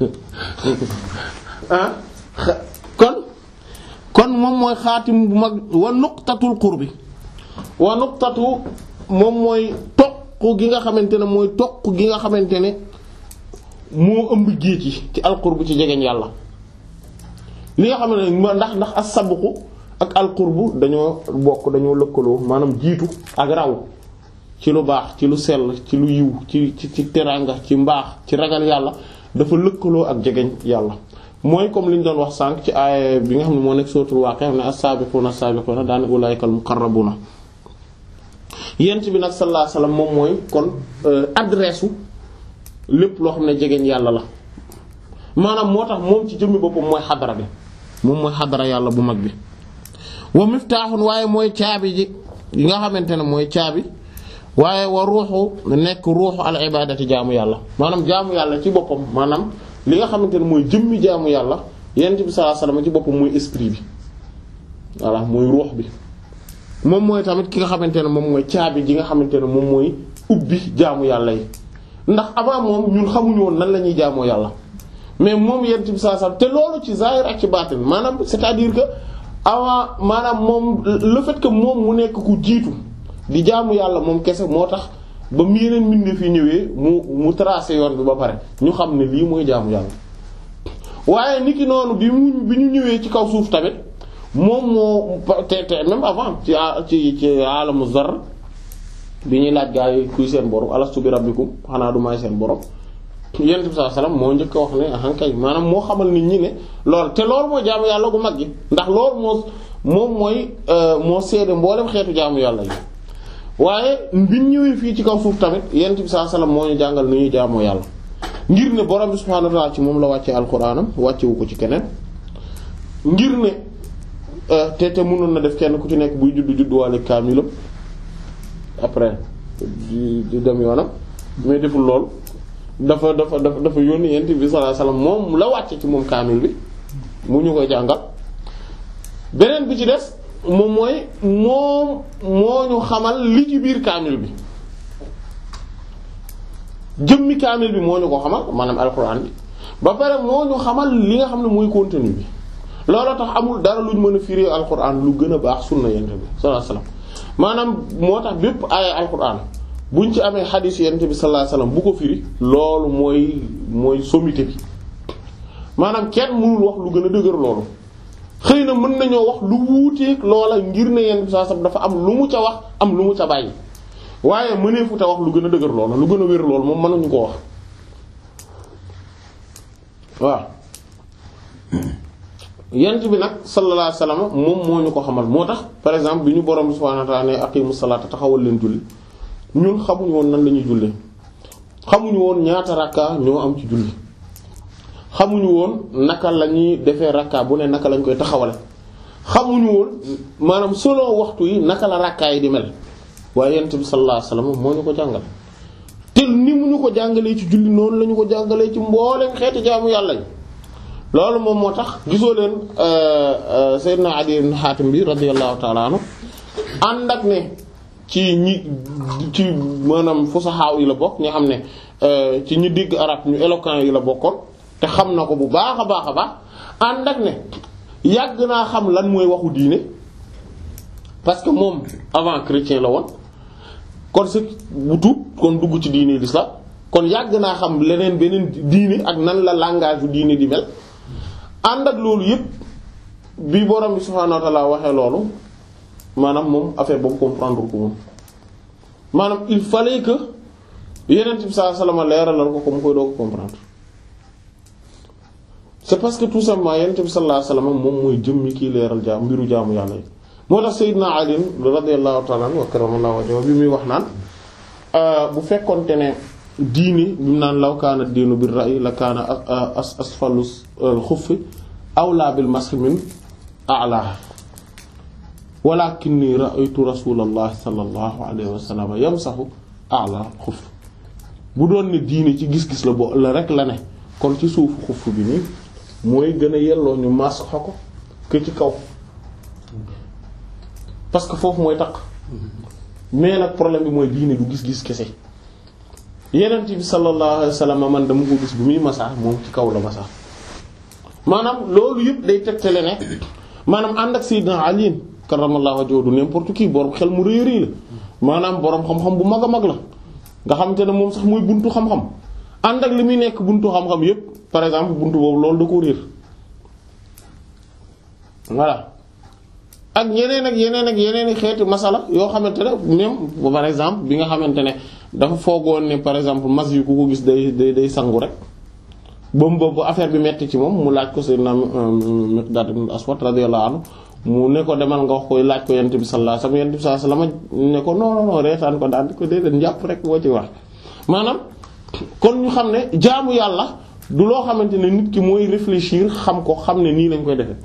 ah kon kon moom mooy xaatim bu mag wa nuqtatul qurbi wa nuqtatu moom mooy toq gi nga xamante ne mooy toq gi nga xamante ne moo ëmb géej gi ci alqurbu ci jegeñ yàlla li nga xam ne ndax ndax as-sabqu ak alqurbu dañoo bokk dañoo lëkkaloo maanaam jiitu ak raw ci lu baax ci lu sell ci lu yiw ci ci ci teraanga ci mbaax ci ragal yàlla dafa lëkkaloo ak jegeñ yàlla mooy comme li ñu doon wax sànq ci aaya bi nga xam ne moo nekk suratul Waaqia ne as-saabiquuna as-saabiquuna daana ulaa'ikal muqarrabuuna yent bi nag sallallahu alayhi wasallam moom mooy kon adresse lépp loo xam ne jegeñ yàlla la maanaam moo tax moom ci jëmmi boppam mooy xadara bi moom mooy xadara yàlla bu mag bi wa miftaaxun waaye mooy caabi ji yi nga xamante ne mooy caabi waaye wa ruuxu nekk ruuxu al ibadati jaamu yàlla maanaam jaamu yàlla ci boppam maanaam li nga xamante ne mooy jëmmi jaamu yàlla yonent bi sallallahu alayhi wasallam ci boppam mooy esprit bi voilà mooy ruux bi moom mooy tamit ki nga xamante ne moom mooy caabi ji nga xamante ne moom mooy ubbi jaamu yàlla yi ndax avant moom ñun xamuñu woon nan la ñuy jaamoo yàlla mais moom yonent bi sallallahu alayhi wasallam te loolu ci zahir ak ci baatin maanaam c'est-à-dire que avant maanaam moom le fait que moom mu nekk ku jiitu di jaamu yàlla moom kese moo tax ba mu yeneen mbindeef yi ñëwee mu mu tracé yoon bi ba pare ñu xam ne lii mooy jaamu yàlla waaye niki noonu bi mu bi ñu ñëwee ci kaw suuf tamit moom moo te te même avant ci ci ci alamu zar bi ñuy laaj gaa yi kuy seen borom alastu bi rabbikum xanaa du may seen borom yonent bi sallallahu alayhi wasallam moo njëkk a wax ne ahankay maanaam moo xamal nit ñi ne loolu te loolu mooy jaamu yàlla gu mag gi ndax loolu moo moom mooy moo seede mboolem xeetu jaamu yàlla yi waaye bi ñu ñëwee fii ci kaw suuf tamit yonent bi sallallahu alayhi wasallam moo ñu jàngal ni ñuy jaamoo yàlla ngir ne borom bi subhaanahu wa ta'ala ci moom la wàccee alxuraanam wàccewu ko ci keneen ngir ne te te mënoon na def kenn ku ci nekk buy juddu judduwaale kaamilam après di di dem yoonam mais deful loolu dafa dafa dafa dafa yónni yonent bi sallallahu alayhi wasallam moom la wàcce ci moom kaamil bi mu ñu koy jàngal beneen bi ci des moom mooy moom moo ñu xamal li ci biir kaamil bi jëmmi kaamil bi moo ñu ko xamal maanaam alxuraan bi ba pare moo ñu xamal li nga xam ne mooy contenu bi looloo tax amul dara luñ mën a firi alxuraan lu gën a baax sunna yonent bi sallallahu alayhi wasallam maanaam moo tax bépp aaya alxuraan buñ ci amee xadiis yonent bi sallallahu alayhi wasallam bu ko firi loolu mooy mooy sommité bi maanaam kenn mënul wax lu gën a dëgër loolu xëy na mën nañoo wax lu wuuteeg loola ngir ne yonent bi sallallahu alayhi wasallam dafa am lu mu ca wax am lu mu ca bàyyi waaye mëneefu ta wax lu gën a dëgër loolu lu gën a wér loolu moom mënuñu ko wax waaw yonent bi nag sallallahu alayhi wasallam moom moo ñu ko xamal moo tax par exemple bi ñu borom subhanahu wa ta'ala ne aqimu salaata taxawal leen julli ñun xamuñu woon nan la ñuy jullee xamuñu woon ñaata rakka ñoo am ci julli xamuñu woon naka la ñuy defee rakka bu ne naka lañ koy taxawale xamuñu woon maanaam solo waxtu yi naka la rakka yi di mel waaye yonent bi sallallahu alayhi wasallam moo ñu ko jàngal te ni mu ñu ñu ko jàngalee ci julli noonu la ñu ko jàngalee ci mboolem xeeti jaamu yàlla yi loolu moom moo tax gisoo leen Seydina Adi ibn Hatim bi radiyallahu ta'ala anhu ànd ak ne ci ñi ci maanaam fusaha yi la bokk ñi xam ne ci ñi dégg arab ñu éloquent yi la bokkoon te xam na ko bu baax a baax a baax ànd ak ne yàgg naa xam lan mooy waxu diine parce que moom avant chrétien la woon kon si bu tuub kon dugg ci diine l'islam kon yàgg naa xam leneen beneen diine ak nan la langage bu diine di mel ànd ak loolu yépp bi borom bi subhaanahu wa ta'ala waxee loolu maanaam moom affaire boobu comprendre ko moom maanaam il fallait que yeneen bi sallallahu alayhi wasallam leeralal ko ko mu koy doo ko comprendre c'est parce que tout simplement yeneen bi sallallahu alayhi wasallam moom mooy jëmmi kii leeral jaam mbiru jaamu yàlla yi moo tax Seydina Ali radiyallahu ta'ala anhu wa karamallahu wajhahu bi muy wax naan bu fekkonte ne diini bi mu naan law kaana diinu bir ra'yi la kaana as asfalu xuffi awlaa bil masxi min a'laaha walaakinni ra'aytu rasuulallahi sallallahu alayhi wa sallam yamsahu a'laa xuff bu doon ne diini ci gis-gis la bo la rek la ne kon ci suufu xuff bi nii mooy gën a yelloo ñu masx ko que ci kaw parce que foofu mooy taq mais nag problème bi mooy diini du gis-gis kese. yenent bi sallallahu alayhi wa sallam man dama ko gis bu muy masaa moom ci kaw la masaa maanaam loolu yëpp day tegtale ne maanaam ànd ak Sayyidina Ali karramallahu wajhahu du n'importe qui borom xel mu rëy rëy la maanaam borom xam-xam bu mag a mag la nga xamante ne moom sax mooy buntu xam-xam ànd ak li muy nekk buntu xam-xam yëpp par exemple buntu boobu loolu da ko réer voilà ak yeneen ak yeneen ak yeneen i xeeti masala yoo xamante ne même par exemple bi nga xamante ne dafa foogoon ne par exemple mas yu ku ko gis day day day sangu rek ba mu boobu affaire bi metti ci moom mu laaj ko Sayyidina Miqdaad ibn Aswad radiyallahu anhu mu ne ko demal nga wax koy laaj ko Yonent bi sallallahu alayhi wasallam Yonent bi sallallahu alayhi wasallam ne ko non non non reetaan ko daal di ko déedéet njàpp rek boo ci wax maanaam kon ñu xam ne jaamu yàlla du loo xamante ne nit ki mooy réfléchir xam ko xam ne nii lañ koy defee.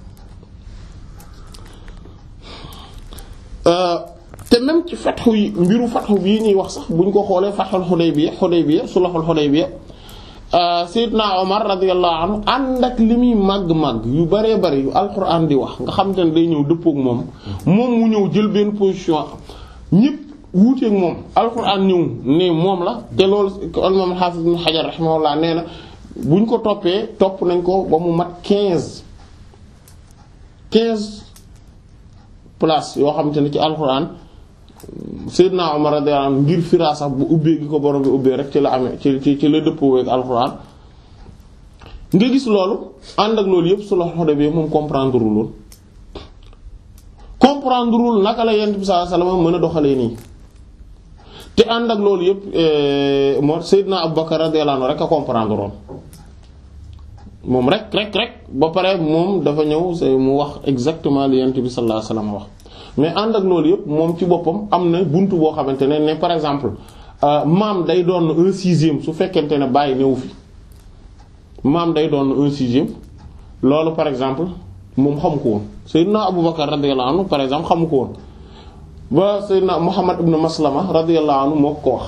te même ci fatxu yi mbiru fatxu bii ñuy wax sax buñ ko xoolee fatxul Xudaybiya Xudaybiya sulhul Xudaybiya Seydina Omar radiyallahu anhu ànd ak li muy màgg-màgg yu baree bari yu alquran di wax nga xam te ne day ñëw dëppook moom moom mu ñëw jël benn position ñëpp wuuteek moom alquran ñëw ne moom la te loolu al-Imam al-Hafiz Ibn Hajar rahimahullah nee na buñ ko toppee topp nañ ko ba mu mat quinze quinze place yoo xam te ne ci alquran Seydina Omar radiyallahu anhu ngir firaa sax bu ubbee gi ko borom bi ubbee rek ci la amee ci ci ci la dëppoo ak alxuraan nga gis loolu ànd ak loolu yëpp sulhul Hudaybiya moom comprendre lul comprendre lul naka la Yonent bi sallallahu alayhi wasallam mën a doxalee nii te ànd ak loolu yëpp moo Seydina Abubakar radiyallahu anhu rek a comprendre woon moom rek rek rek ba pare moom dafa ñëw mu wax exactement li Yonent bi sallallahu alayhi wasallam wax. mais ànd ak loolu yëpp moom ci boppam am na buntu boo xamante ne ne par exemple maam day doon un sixième su fekkente ne bàyyi newu fi maam day doon un sixième loolu par exemple moom xamu ko woon Seydina Abubakar radiyallahu anhu par exemple xamu ko woon ba Seydina Muhammad ibn Maslama radiyallahu anhu moo ko wax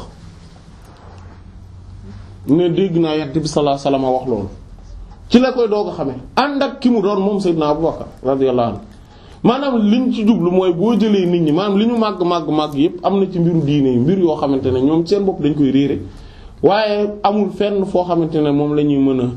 ne dégg naa Yonent bi sallallahu alayhi wasallam wax loolu ci la koy doog a xamee ànd ak ki mu doon moom Seydina Abubakar radiyallahu anhu maanaam liñ ci jublu mooy boo jëlee nit ñi maanaam li ñu màgg màgg màgg yépp am na ci mbiru diine yi mbir yoo xamante ne ñoom seen bopp dañ koy réere waaye amul fenn foo xamante ne moom la ñuy mën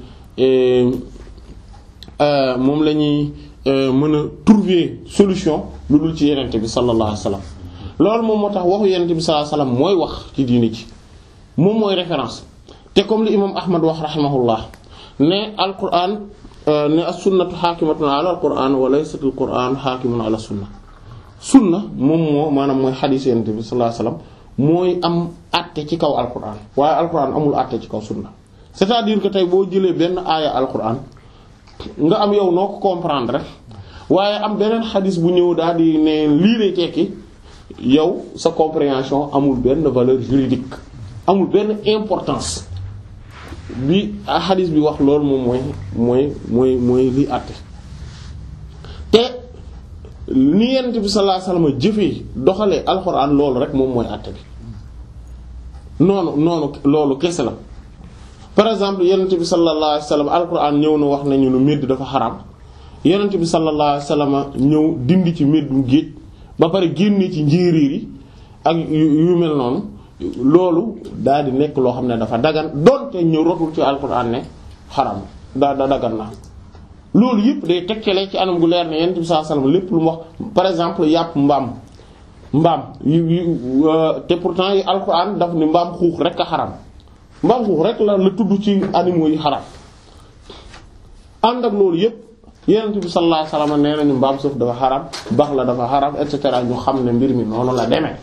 a moom la ñuy mën a trouver solution lu dul ci yenente bi sallallahu alayhi wasallam loolu moom moo tax waxu yenente bi sallallahu alayhi wasallam mooy wax ci diine ci moom mooy référence te comme li imam Ahmad wax rahimahullah ne alquran ne as-sunnatu xaakimatun ala al-qur'an wa laysa al-qur'an xaakimun ala sunna sunna moom moo maanaam mooy xadiis Yonent bi sallallahu alayhi wasallam mooy am àtte ci kaw al-qur'an waaye al-qur'an amul àtte ci kaw sunna c'est-à-dire que tey boo jëlee benn aaya al-qur'an nga am yow noo ko comprendre waaye am beneen xadiis bu ñëw daal di ne lii lay tekki yow sa compréhension amul benn valeur juridique amul benn importance bi xadis bi wax loolu moom mooy mooy mooy mooy li àtte te ni Yonent bi sallallahu alayhi wasallam jëfee doxalee alxuraan loolu rek moom mooy àtte bi noonu noonu loolu kese la par exemple yonent bi sallallahu alayhi wasallam alquran ñëw na wax nañu lu médd dafa xaraam yonent bi sallallahu alayhi wasallam ñëw dindi ci méddum géej ba pare génne ci njéeréer yi ak yu mel noonu loolu daal di nekk loo xam ne dafa dagan doonte ñëw rotul ci alquran ne xaraam daa da dagan na loolu yëpp day tekkale ci anam gu leer ne yonent bi sallallahu alayhi wasallam lépp lu mu wax par exemple yàpp mbaam mbaam te pourtant yi alquran daf ni mbaam xuux rek a xaraam mbaam xuux rek la la tudd ci animaux yi xaraam ànd ak loolu yëpp yonent bi sallallahu alayhi wasallam nee nañu mbaam suuf dafa xaraam bax la dafa xaraam et cetera ñu xam ne mbir mi noonu la demee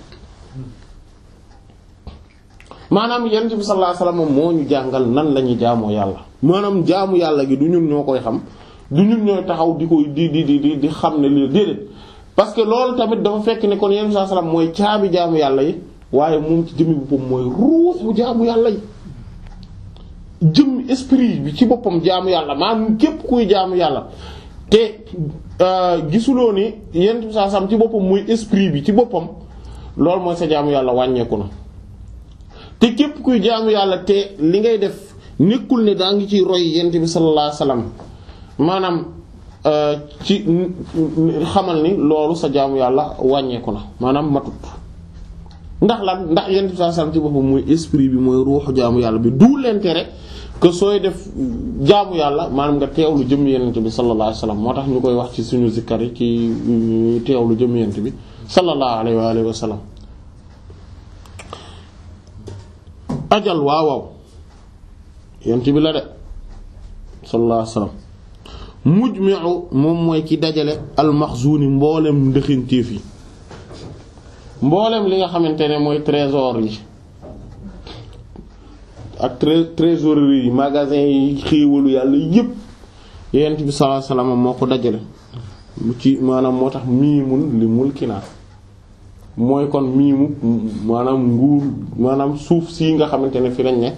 maanaam yonent bi sallallahu alayhi wasallam moo ñu jàngal nan la ñuy jaamoo yàlla maanaam jaamu yàlla gi du ñun ñoo koy xam du ñun ñooy taxaw di koy di di di di xam ne li déedéet parce que loolu tamit dafa fekk ne kon yonent bi sallallahu alayhi wasallam mooy caabi jaamu yàlla yi waaye moom ci jëmmi boppam mooy ruuxu jaamu yàlla yi jëm esprit bi ci boppam jaamu yàlla maanaam képp kuy jaamu yàlla te gisuloo ni yonent bi sallallahu alayhi wasallam ci boppam mooy esprit bi ci boppam loolu mooy sa jaamu yàlla wàññeeku na te képp kuy jaamu yàlla te li ngay def nekkul ne daa ngi ciy roy yonent bi sallallahu alayhi wasallam maanaam ci xamal ni loolu sa jaamu yàlla wàññeeku na maanaam matut ndax lan ndax yonent bi sallallahu alayhi wasallam ci boppam mooy esprit bi mooy ruuxu jaamu yàlla bi du l'intérêt que sooy def jaamu yàlla maanaam nga teewlu jëm yonent bi sallallahu alayhi wasallam moo tax ñu koy wax ci suñu zikkar yi ci teewlu jëm yonent bi sallallahu alayhi wa alihi wasallam ajal waaw waaw yonent bi la de sallallahu alayhi wasallam mujmi'u moom mooy ki dajale almaxzuni mboolem ndëxintéef yi mboolem li nga xamante ne mooy trésor yi ak trésorerie yi magasin yi xéewalu yàlla yépp yonent bi sallallahu alayhi wasallam moo ko dajale mu ci maanaam moo tax miimun li mulkinaa mooy kon miimu maanaam nguur maanaam suuf si nga xamante ne fi lañ ne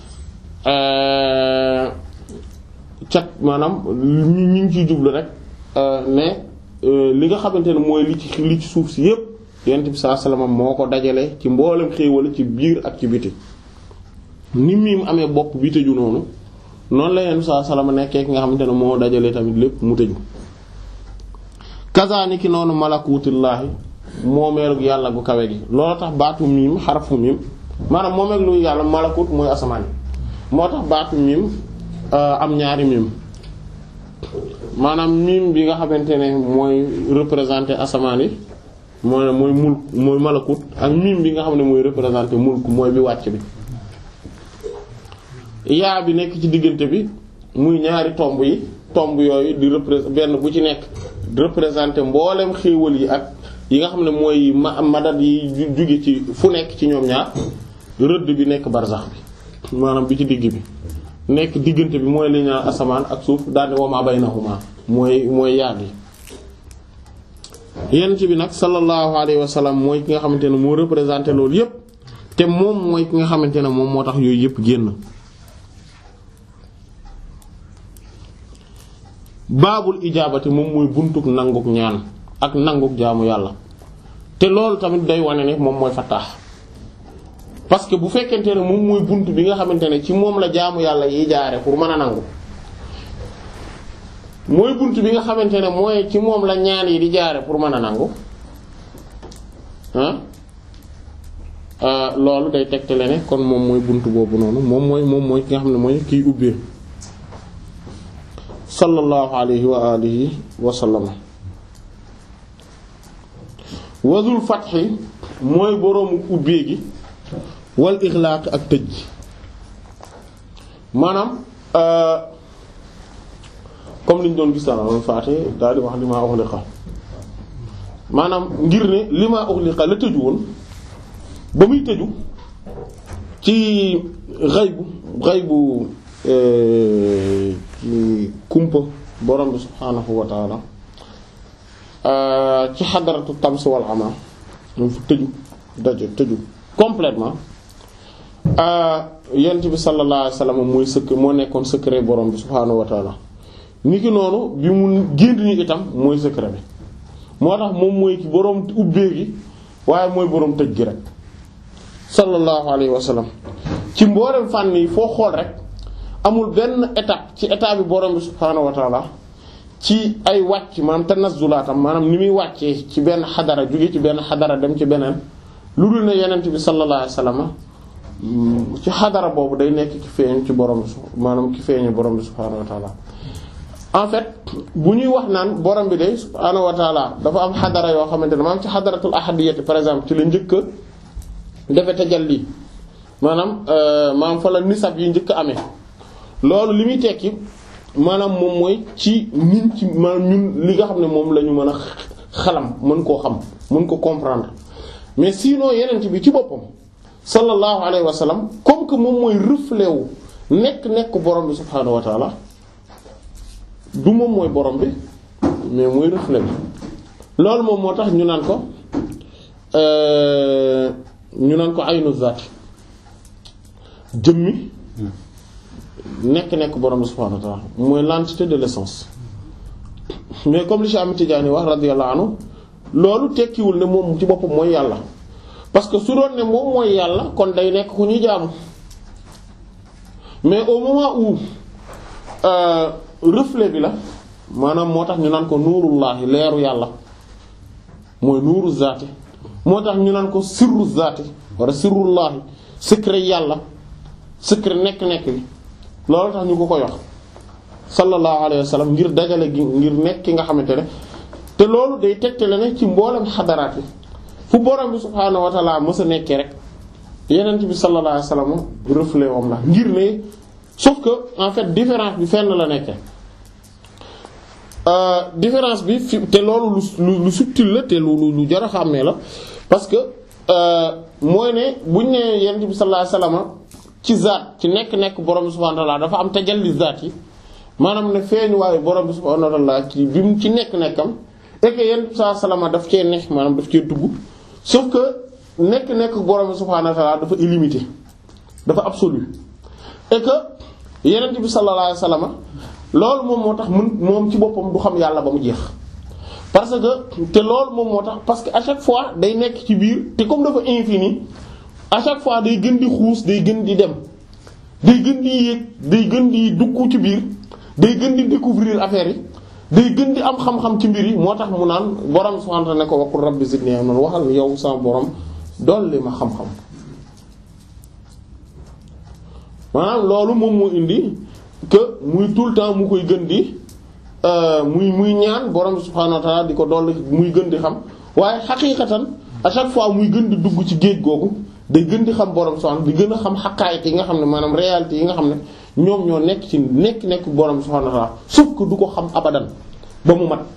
cat maanaam ñi ñi ngi ciy jublu rek ne li nga xamante ne mooy li ci li ci suuf si yépp yonent bi sallallahu alayhi wasallam moo ko dajale ci mboolem xéewal ci biir ak ci biti ni miim amee bopp bi tëju noonu noonu la yonent bi sallallahu alayhi wasallam nekkee ki nga xamante ne moo dajale tamit lépp mu tëju kazaaniki noonu malakutillaahi moomeelu yàlla gu kawe gi loolu tax baatu miim xarafu miim maanaam moomeelu yàlla malakut mooy asamaan moo tax baatu miim am ñaari miim maanaam miim bi nga xamante ne mooy représenter asamaan yi mooy mooy mulk mooy malakut ak miim bi nga xam ne mooy représenter mulk mooy bi wàcc bi yaa bi nekk ci diggante bi muy ñaari tomb yi tomb yooyu di représenter benn bu ci nekk représenter mboolem xéewal yi ak yi nga xam ne mooy ma madad yi jóge ci fu nekk ci ñoom ñaar rëdd bi nekk barzax bi maanaam bi ci digg bi nekk diggante bi mooy li ñu naan asamaan ak suuf daal di wa ma baynahuma mooy mooy yaag yi yonent bi nag sallallahu alayhi wa sallam mooy ki nga xamante ne moo représenté loolu yépp te moom mooy ki nga xamante ne moom moo tax yooyu yépp génn. baabul ijaabati moom mooy buntuk nanguk ñaan ak nanguk jaamu yàlla te loolu tamit day wane ne moom mooy fattaax parce que bu fekkente ne moom mooy bunt bi nga xamante ne ci moom la jaamu yàlla yi jaare pour mën a nangu mooy bunt bi nga xamante ne mooy ci moom la ñaan yi di jaare pour mën a nangu ah loolu day tegtale ne kon moom mooy bunt boobu noonu moom mooy moom mooy ki nga xam ne mooy kiy ubbee sallallahu alayhi wa alihi wa sallam wazul fatxi mooy boroomu ubbee gi wal ixlaaq ak tëj maanaam comme liñ doon gis daal faate daal di wax li maa uxliqa maanaam ngir ne li maa uxliqa la tëju woon ba muy tëju ci xaybu xaybu ci kumpa borom bi subhaanahu wa taala ci xadaratu tams wal ama moom fu tëju daje tëju complètement yent bi sallallahu alayhi wasallam mooy sëkk moo nekkoon secret borom bi subhaanahu wa taala ni ki noonu bi mu génn ni itam mooy secret bi moo tax moom mooy ki borom ubbee gi waaye mooy borom tëj gi rek sallallahu alayhi wa sallam ci mboolem fànn yi foo xool rek amul benn étape ci état bi borom bi subhaanahu wa taala ci ay wàcc maanaam tanazzulaatam maanaam ni muy wàccee ci benn xadara jóge ci benn xadara dem ci beneen lu dul ne yenent bi sallallahu alayhi wa sallam ci xadara boobu day nekk ki feeñ ci borom bi maanaam ki feeñu borom bi subhaanahu wa taala en fait bu ñuy wax naan borom bi de subhaanahu wa taala dafa am xadara yoo xamante ne maanaam ci xadaratul ahadiyati par exemple ci la njëkk a defe tajalli maanaam maanaam fa la nisab yi njëkk a amee loolu li muy tekki maanaam moom mooy ci ñun ci maanaam ñun li nga xam ne moom la ñu mën a xalam mën koo xam mën ko comprendre mais sinon yeneen bi ci boppam sallallahu alayhi wa sallam comme que moom mooy reflet wu nekk nekk borom bi subhaanahu wa taala du moom mooy borom bi mais mooy reflet bi loolu moom moo tax ñu naan ko ñu naan ko aynu zaat jëmmi nekk nekk borom bi subhaanahu wa ta'ala mooy l'entité de l'essence mais comme li Cheikh Ahmed Tidiane wax radiyallahu anhu loolu tekkiwul ne moom ci boppam mooy yàlla parce que su doon ne moom mooy yàlla kon day nekk ku ñuy jaamu mais au moment où euh, reflet bi la maanaam moo tax ñu naan ko nuurullahi leeru yàlla mooy nuuru zaati moo tax ñu naan ko sirru zaati wala sirrullahi secret yàlla secret nekk-nekk bi loolu tax ñu ko koy wax sallallahu alayhi wa sallam ngir dajale gi ngir nekk ki nga xamante ne te loolu day tegtale ne ci mboolem xadaraat yi fu borom bi subhaanahu wa ta'ala mës a nekkee rek yeneen bi sallallahu alayhi wa sallam reflet wam la ngir ne sauf que en fait différence bi fenn la nekkee euh, différence bi fi te loolu lu lu subtil la te lu lu jar a xàmmee la parce que euh, mooy ne buñ ne yeneen bi sallallahu alayhi wa sallam ci zaat ci nekk-nekk borom bi subhaanahu wa ta'ala dafa am tajalli zaat yi maanaam ne feeñ waaye borom bi subhaanahu wa ta'ala ci bi mu ci nekk-nekkam et que yenn saa salama daf cee neex maanaam daf cee dugg sauf que nekk-nekk borom bi subhaanahu wa ta'ala dafa illimité dafa absolu et que yeneen bi sallallahu alayhi wa sallam loolu moom moo tax mun moom ci boppam du xam yàlla ba mu jeex parce que te loolu moom moo tax parce que à chaque fois day nekk ci biir te comme dafa infini à chaque fois day gën di xuus day gën di dem day gën di yéeg day gën di dugg ci biir day gën di découvrir affaire yi day gën di am xam-xam ci mbir yi moo tax mu naan borom subhanahu wa ta'ala ne ko waqul rabbi zidni ilman waxal yow sama borom dolli ma xam-xam maanaam loolu moom moo indi que muy tout le temps mu koy gën di muy muy ñaan borom subhanahu wa ta'ala di ko dolli muy gën di xam waaye xaqiiqatan à chaque fois muy gën di dugg ci géej googu day gën di xam borom subhanahu di gën a xam xaqaayit yi nga xam ne maanaam réalité yi nga xam ne ñoom ñoo nekk ci nekk nekk borom subhanahu wa ta'ala sauf que du ko xam abadan ba mu mat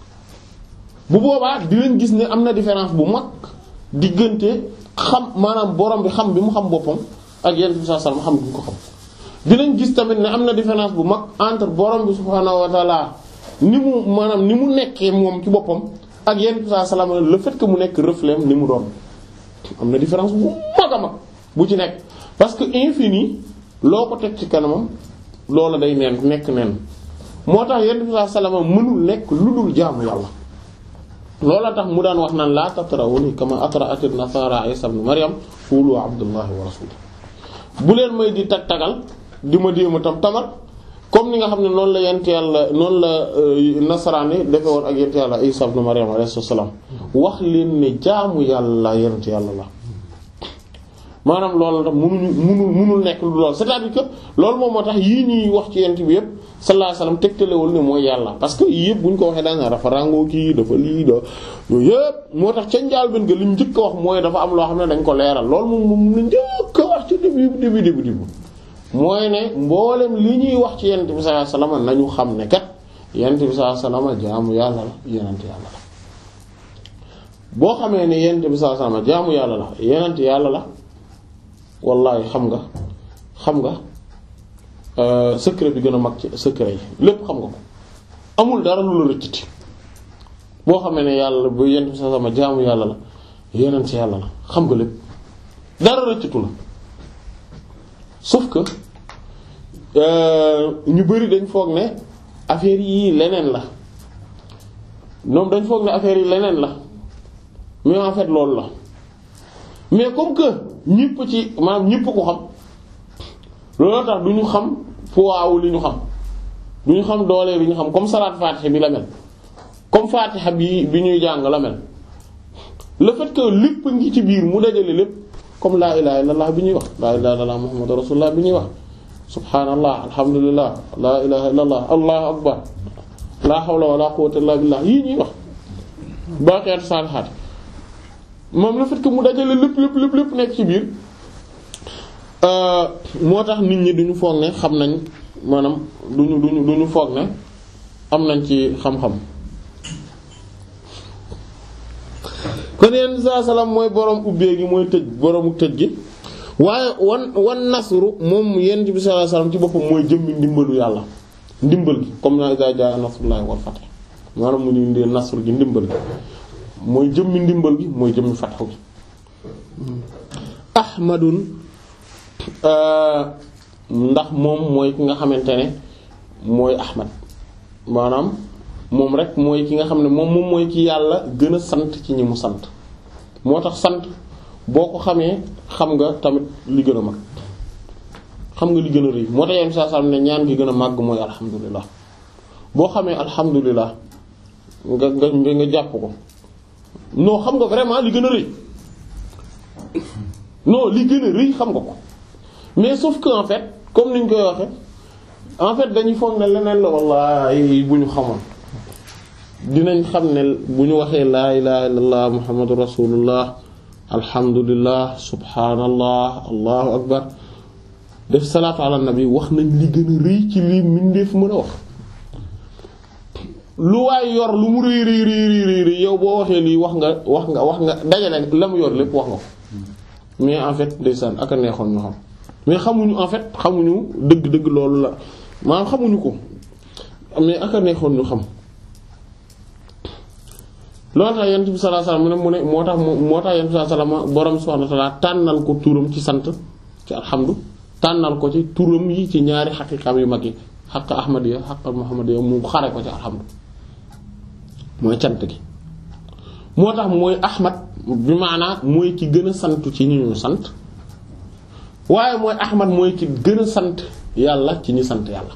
bu boobaa dinañ gis ne am na différence bu mag diggante xam maanaam borom bi xam bi mu xam boppam ak yenn bi sallallahu alayhi wasallam xam bi mu ko xam dinañ gis tamit ne am na différence bu mag entre borom bi subhanahu wa ta'ala ni mu maanaam ni mu nekkee moom ci boppam ak yenn bi sallallahu alayhi wasallam le fait que mu nekk reflet ni mu doon am na différence bu mag a mag bu ci nekk parce que infini loo ko teg ci kanamam loola day neen nekk neen moo tax yenn bi salama mënul nekk lu dul jaamu yàlla loola tax mu daan wax naan laa tatrawuni kama atra'at an-nasara isa ibn maryam qulu abdullahi wa rasuluhu bu leen may di tag tagal di ma déema tam tamal comme ni nga xam ne noonu la yent yàlla noonu la nasaraani defe woon ak yent yàlla isa ibn maryam alayhi salaam wax leen ne jaamu yàlla yent yàlla la maanaam loolu tam munuñu munul munul nekk lu lool c'est-à-dire que loolu moom moo tax yii ñuy wax ci yent bi yëpp sallallahu alayhi wasallam tegtalewul ne mooy yàlla parce que yii yëpp bu ñu ko waxee daanaka dafa ràngoo kii dafa lii da yooyu yëpp moo tax ca njaal benn nga li ñu njëkk a wax mooy dafa am loo xam ne dañ ko leeral loolu moom moom la njëkk a wax ci début début début début mooy ne mboolem li ñuy wax ci yent bi sallallahu alayhi wasallam nañu xam ne kat yent bi sallallahu alayhi wasallam jaamu yàlla la yenent yàlla la boo xamee ne yent bi sallallahu alayhi wasallam jaamu yàlla la yenent yàlla la wallahi xam nga xam nga euh, secret bi gën a mag ci secret yi lépp xam nga ko amul dara lu la rëcciti boo xamee ne yàlla bu yent bi sallallahu alayhi wasallam jaamu yàlla la yenent yàlla la xam nga lépp dara rëccitu la sauf que ñu bari dañ foog ne affaire yi leneen la ñoom dañ foog ne affaire yi leneen la mais en fait loolu la mais comme que ñëpp ci maanaam ñëpp ko xam loolu tax du ñu xam poids li ñu xam du ñu xam doole bi ñu xam comme salaat fatiha bi la mel comme fatiha bi bi ñuy jàng la mel le fait que lépp ngi ci biir mu dajale lépp comme laa ilaha illallah bi ñuy wax laa ilaha illallah muhammadu rasulullah bi ñuy wax subhanallah alhamdulillah laa ilaha illallah allahu akbar la hawla wala quwwata illa billah yii ñuy wax ba xeetu saalihaat moom le fait que mu dajale lépp lépp lépp lépp nekk ci biir moo tax nit ñi duñu foog ne xam nañ maanaam duñu duñu duñu foog ne am nañ ci xam-xam kon yenn saa salaam mooy borom ubbee gi mooy tëj boroomu tëj gi waaye wan wan nasru moom yenn bi sallallahu alayhi wasallam ci boppam mooy jëmmi ndimbalu yàlla ndimbal gi comme na iza jaa nasrullahi wal fath maanaam mu ni ndee nasru gi ndimbal gi mooy jëmmi ndimbal gi mooy jëmmi fatxu gi ahmadun ndax moom mooy ki nga xamante ne mooy ahmad maanaam moom rek mooy ki nga xam ne moom moom mooy ki yàlla gën a sant ci ñi mu sant moo tax sant boo ko xamee xam nga tamit li gën a mag xam nga li gën a rëy moo tax yenn saa saa ne ñaan gi gën a màgg mooy alhamdulilah boo xamee alhamdulilah nga nga nga jàpp ko non xam nga vraiment li gën a rëy non li gën a rëy xam nga ko mais sauf que en fait comme niñ koy waxe en fait dañuy foog ne leneen la wallahi bu ñu xamoon dinañ xam ne bu ñu waxee laa ilaha illallah muhammadu rasulullah alhamdulillah subhanallah allahu akbar def salaatu ala nabi wax nañ li gën a rëy ci lii mindeef mën a wax lu waay yor lu mu rëy rëy rëy rëy yow boo waxee lii wax nga wax nga wax nga dajale la mu yor lépp wax nga ko mais en fait ndeysaan ak a neexoon ñu xam mais xamuñu en fait xamuñu dëgg-dëgg loolu la maanaam xamuñu ko mais ak a neexoon ñu xam loolu tax yonent bi sallallahu alayhi wasallam mu ne moo tax moo tax yonent bi sallallahu alayhi wasallam borom subhanahu wa ta'ala tànnal ko turam ci sant ci alhamdu tànnal ko ci turam yi ci ñaari xaqiiqam yu mag yi xaq ahmadiya xaq muhammadiya mu xare ko ci alhamdu mooy cant gi moo tax mooy ahmad bi maanaa mooy ki gën a sant ci ñi ñu sant waaye mooy ahmad mooy ki gën a sant yàlla ci ñi sant yàlla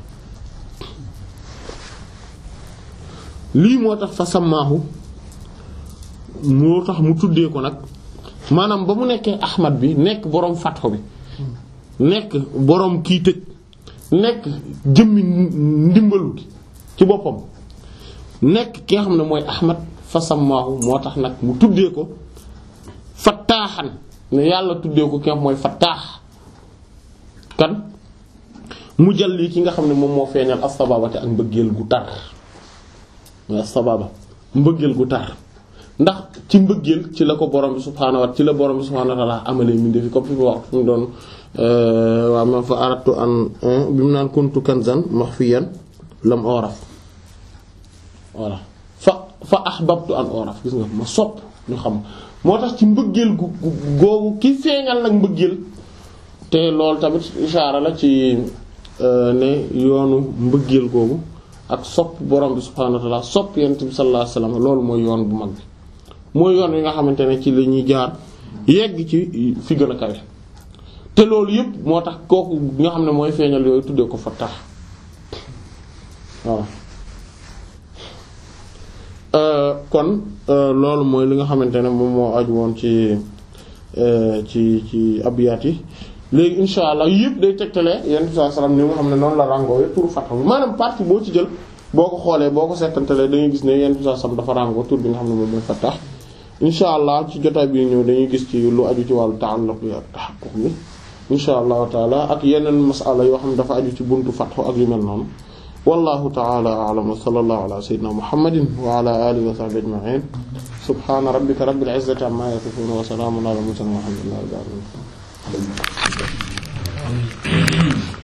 lii moo tax fa samaahu moo tax mu tuddee ko nag maanaam ba mu nekkee ahmad bi nekk boroom fatxo bi nekk boroom kii tëj nekk jëmmi ndimbalu gi ci boppam nekk ki nga xam ne mooy ahmad fa samaahu moo tax nag mu tuddee ko fattaaxan ne yàlla tuddee ko ki nga xam mooy fattaax kan mu jël lii ki nga xam ne moom moo feeñal as-sababate ak mbëggeel gu tar mooy as-sababa mbëggeel gu tar ndax ci mbëggeel ci la ko borom bi subhaanahu wa ci la borom bi subhaanahu wa ta'ala amalee minde fi comme fi mu wax fu mu doon waaw ma fa aratu an bi mu naan kuntu kanzan maxfiyan lam oraf voilà fa fa ahbabtu an oraf gis nga ma sopp ñu xam moo tax ci mbëggeel gu googu ki feeñal nag mbëggeel te loolu tamit ishaara la ci ne yoonu mbëggeel googu ak sopp borom bi subhaanahu wa ta'ala sopp yonent bi sallallahu alayhi wasallam loolu mooy yoon bu mag bi mooy yoon wi nga xamante ne ci la ñuy jaar yegg ci fi gën a kawe te loolu yëpp moo tax kooku nga xam ne mooy feeñal yooyu tuddee ko fattaax waaw kon loolu mooy li nga xamante ne moom moo aju woon ci ci ci abiyat yi léegi insha allah yëpp day tegtale yenn saa salaam ni nga xam ne noonu la ràngoo turu fatxu maanaam partie boo ci jël boo ko xoolee boo ko seetantalee dañuy gis ne yenn saa salaam dafa ràngoo tur bi nga xam ne moom mooy fattaax insha allah ci jotaay bi ñëw dañuy gis ci lu aju ci wàllu ta'alluq bi ak tahaqquq bi insha allahu taala ak yeneen masala yoo xam ne dafa aju ci buntu fatxu ak yu mel noonu wallahu ta'ala a'lam wa sallallahu ala sayyidina muhammadin wa ala alihi wa sahbihi ajma'in subhana rabbika rabbil izzati amma yasifun wa salamun ala al mursalin walhamdulillahi rabbil alamin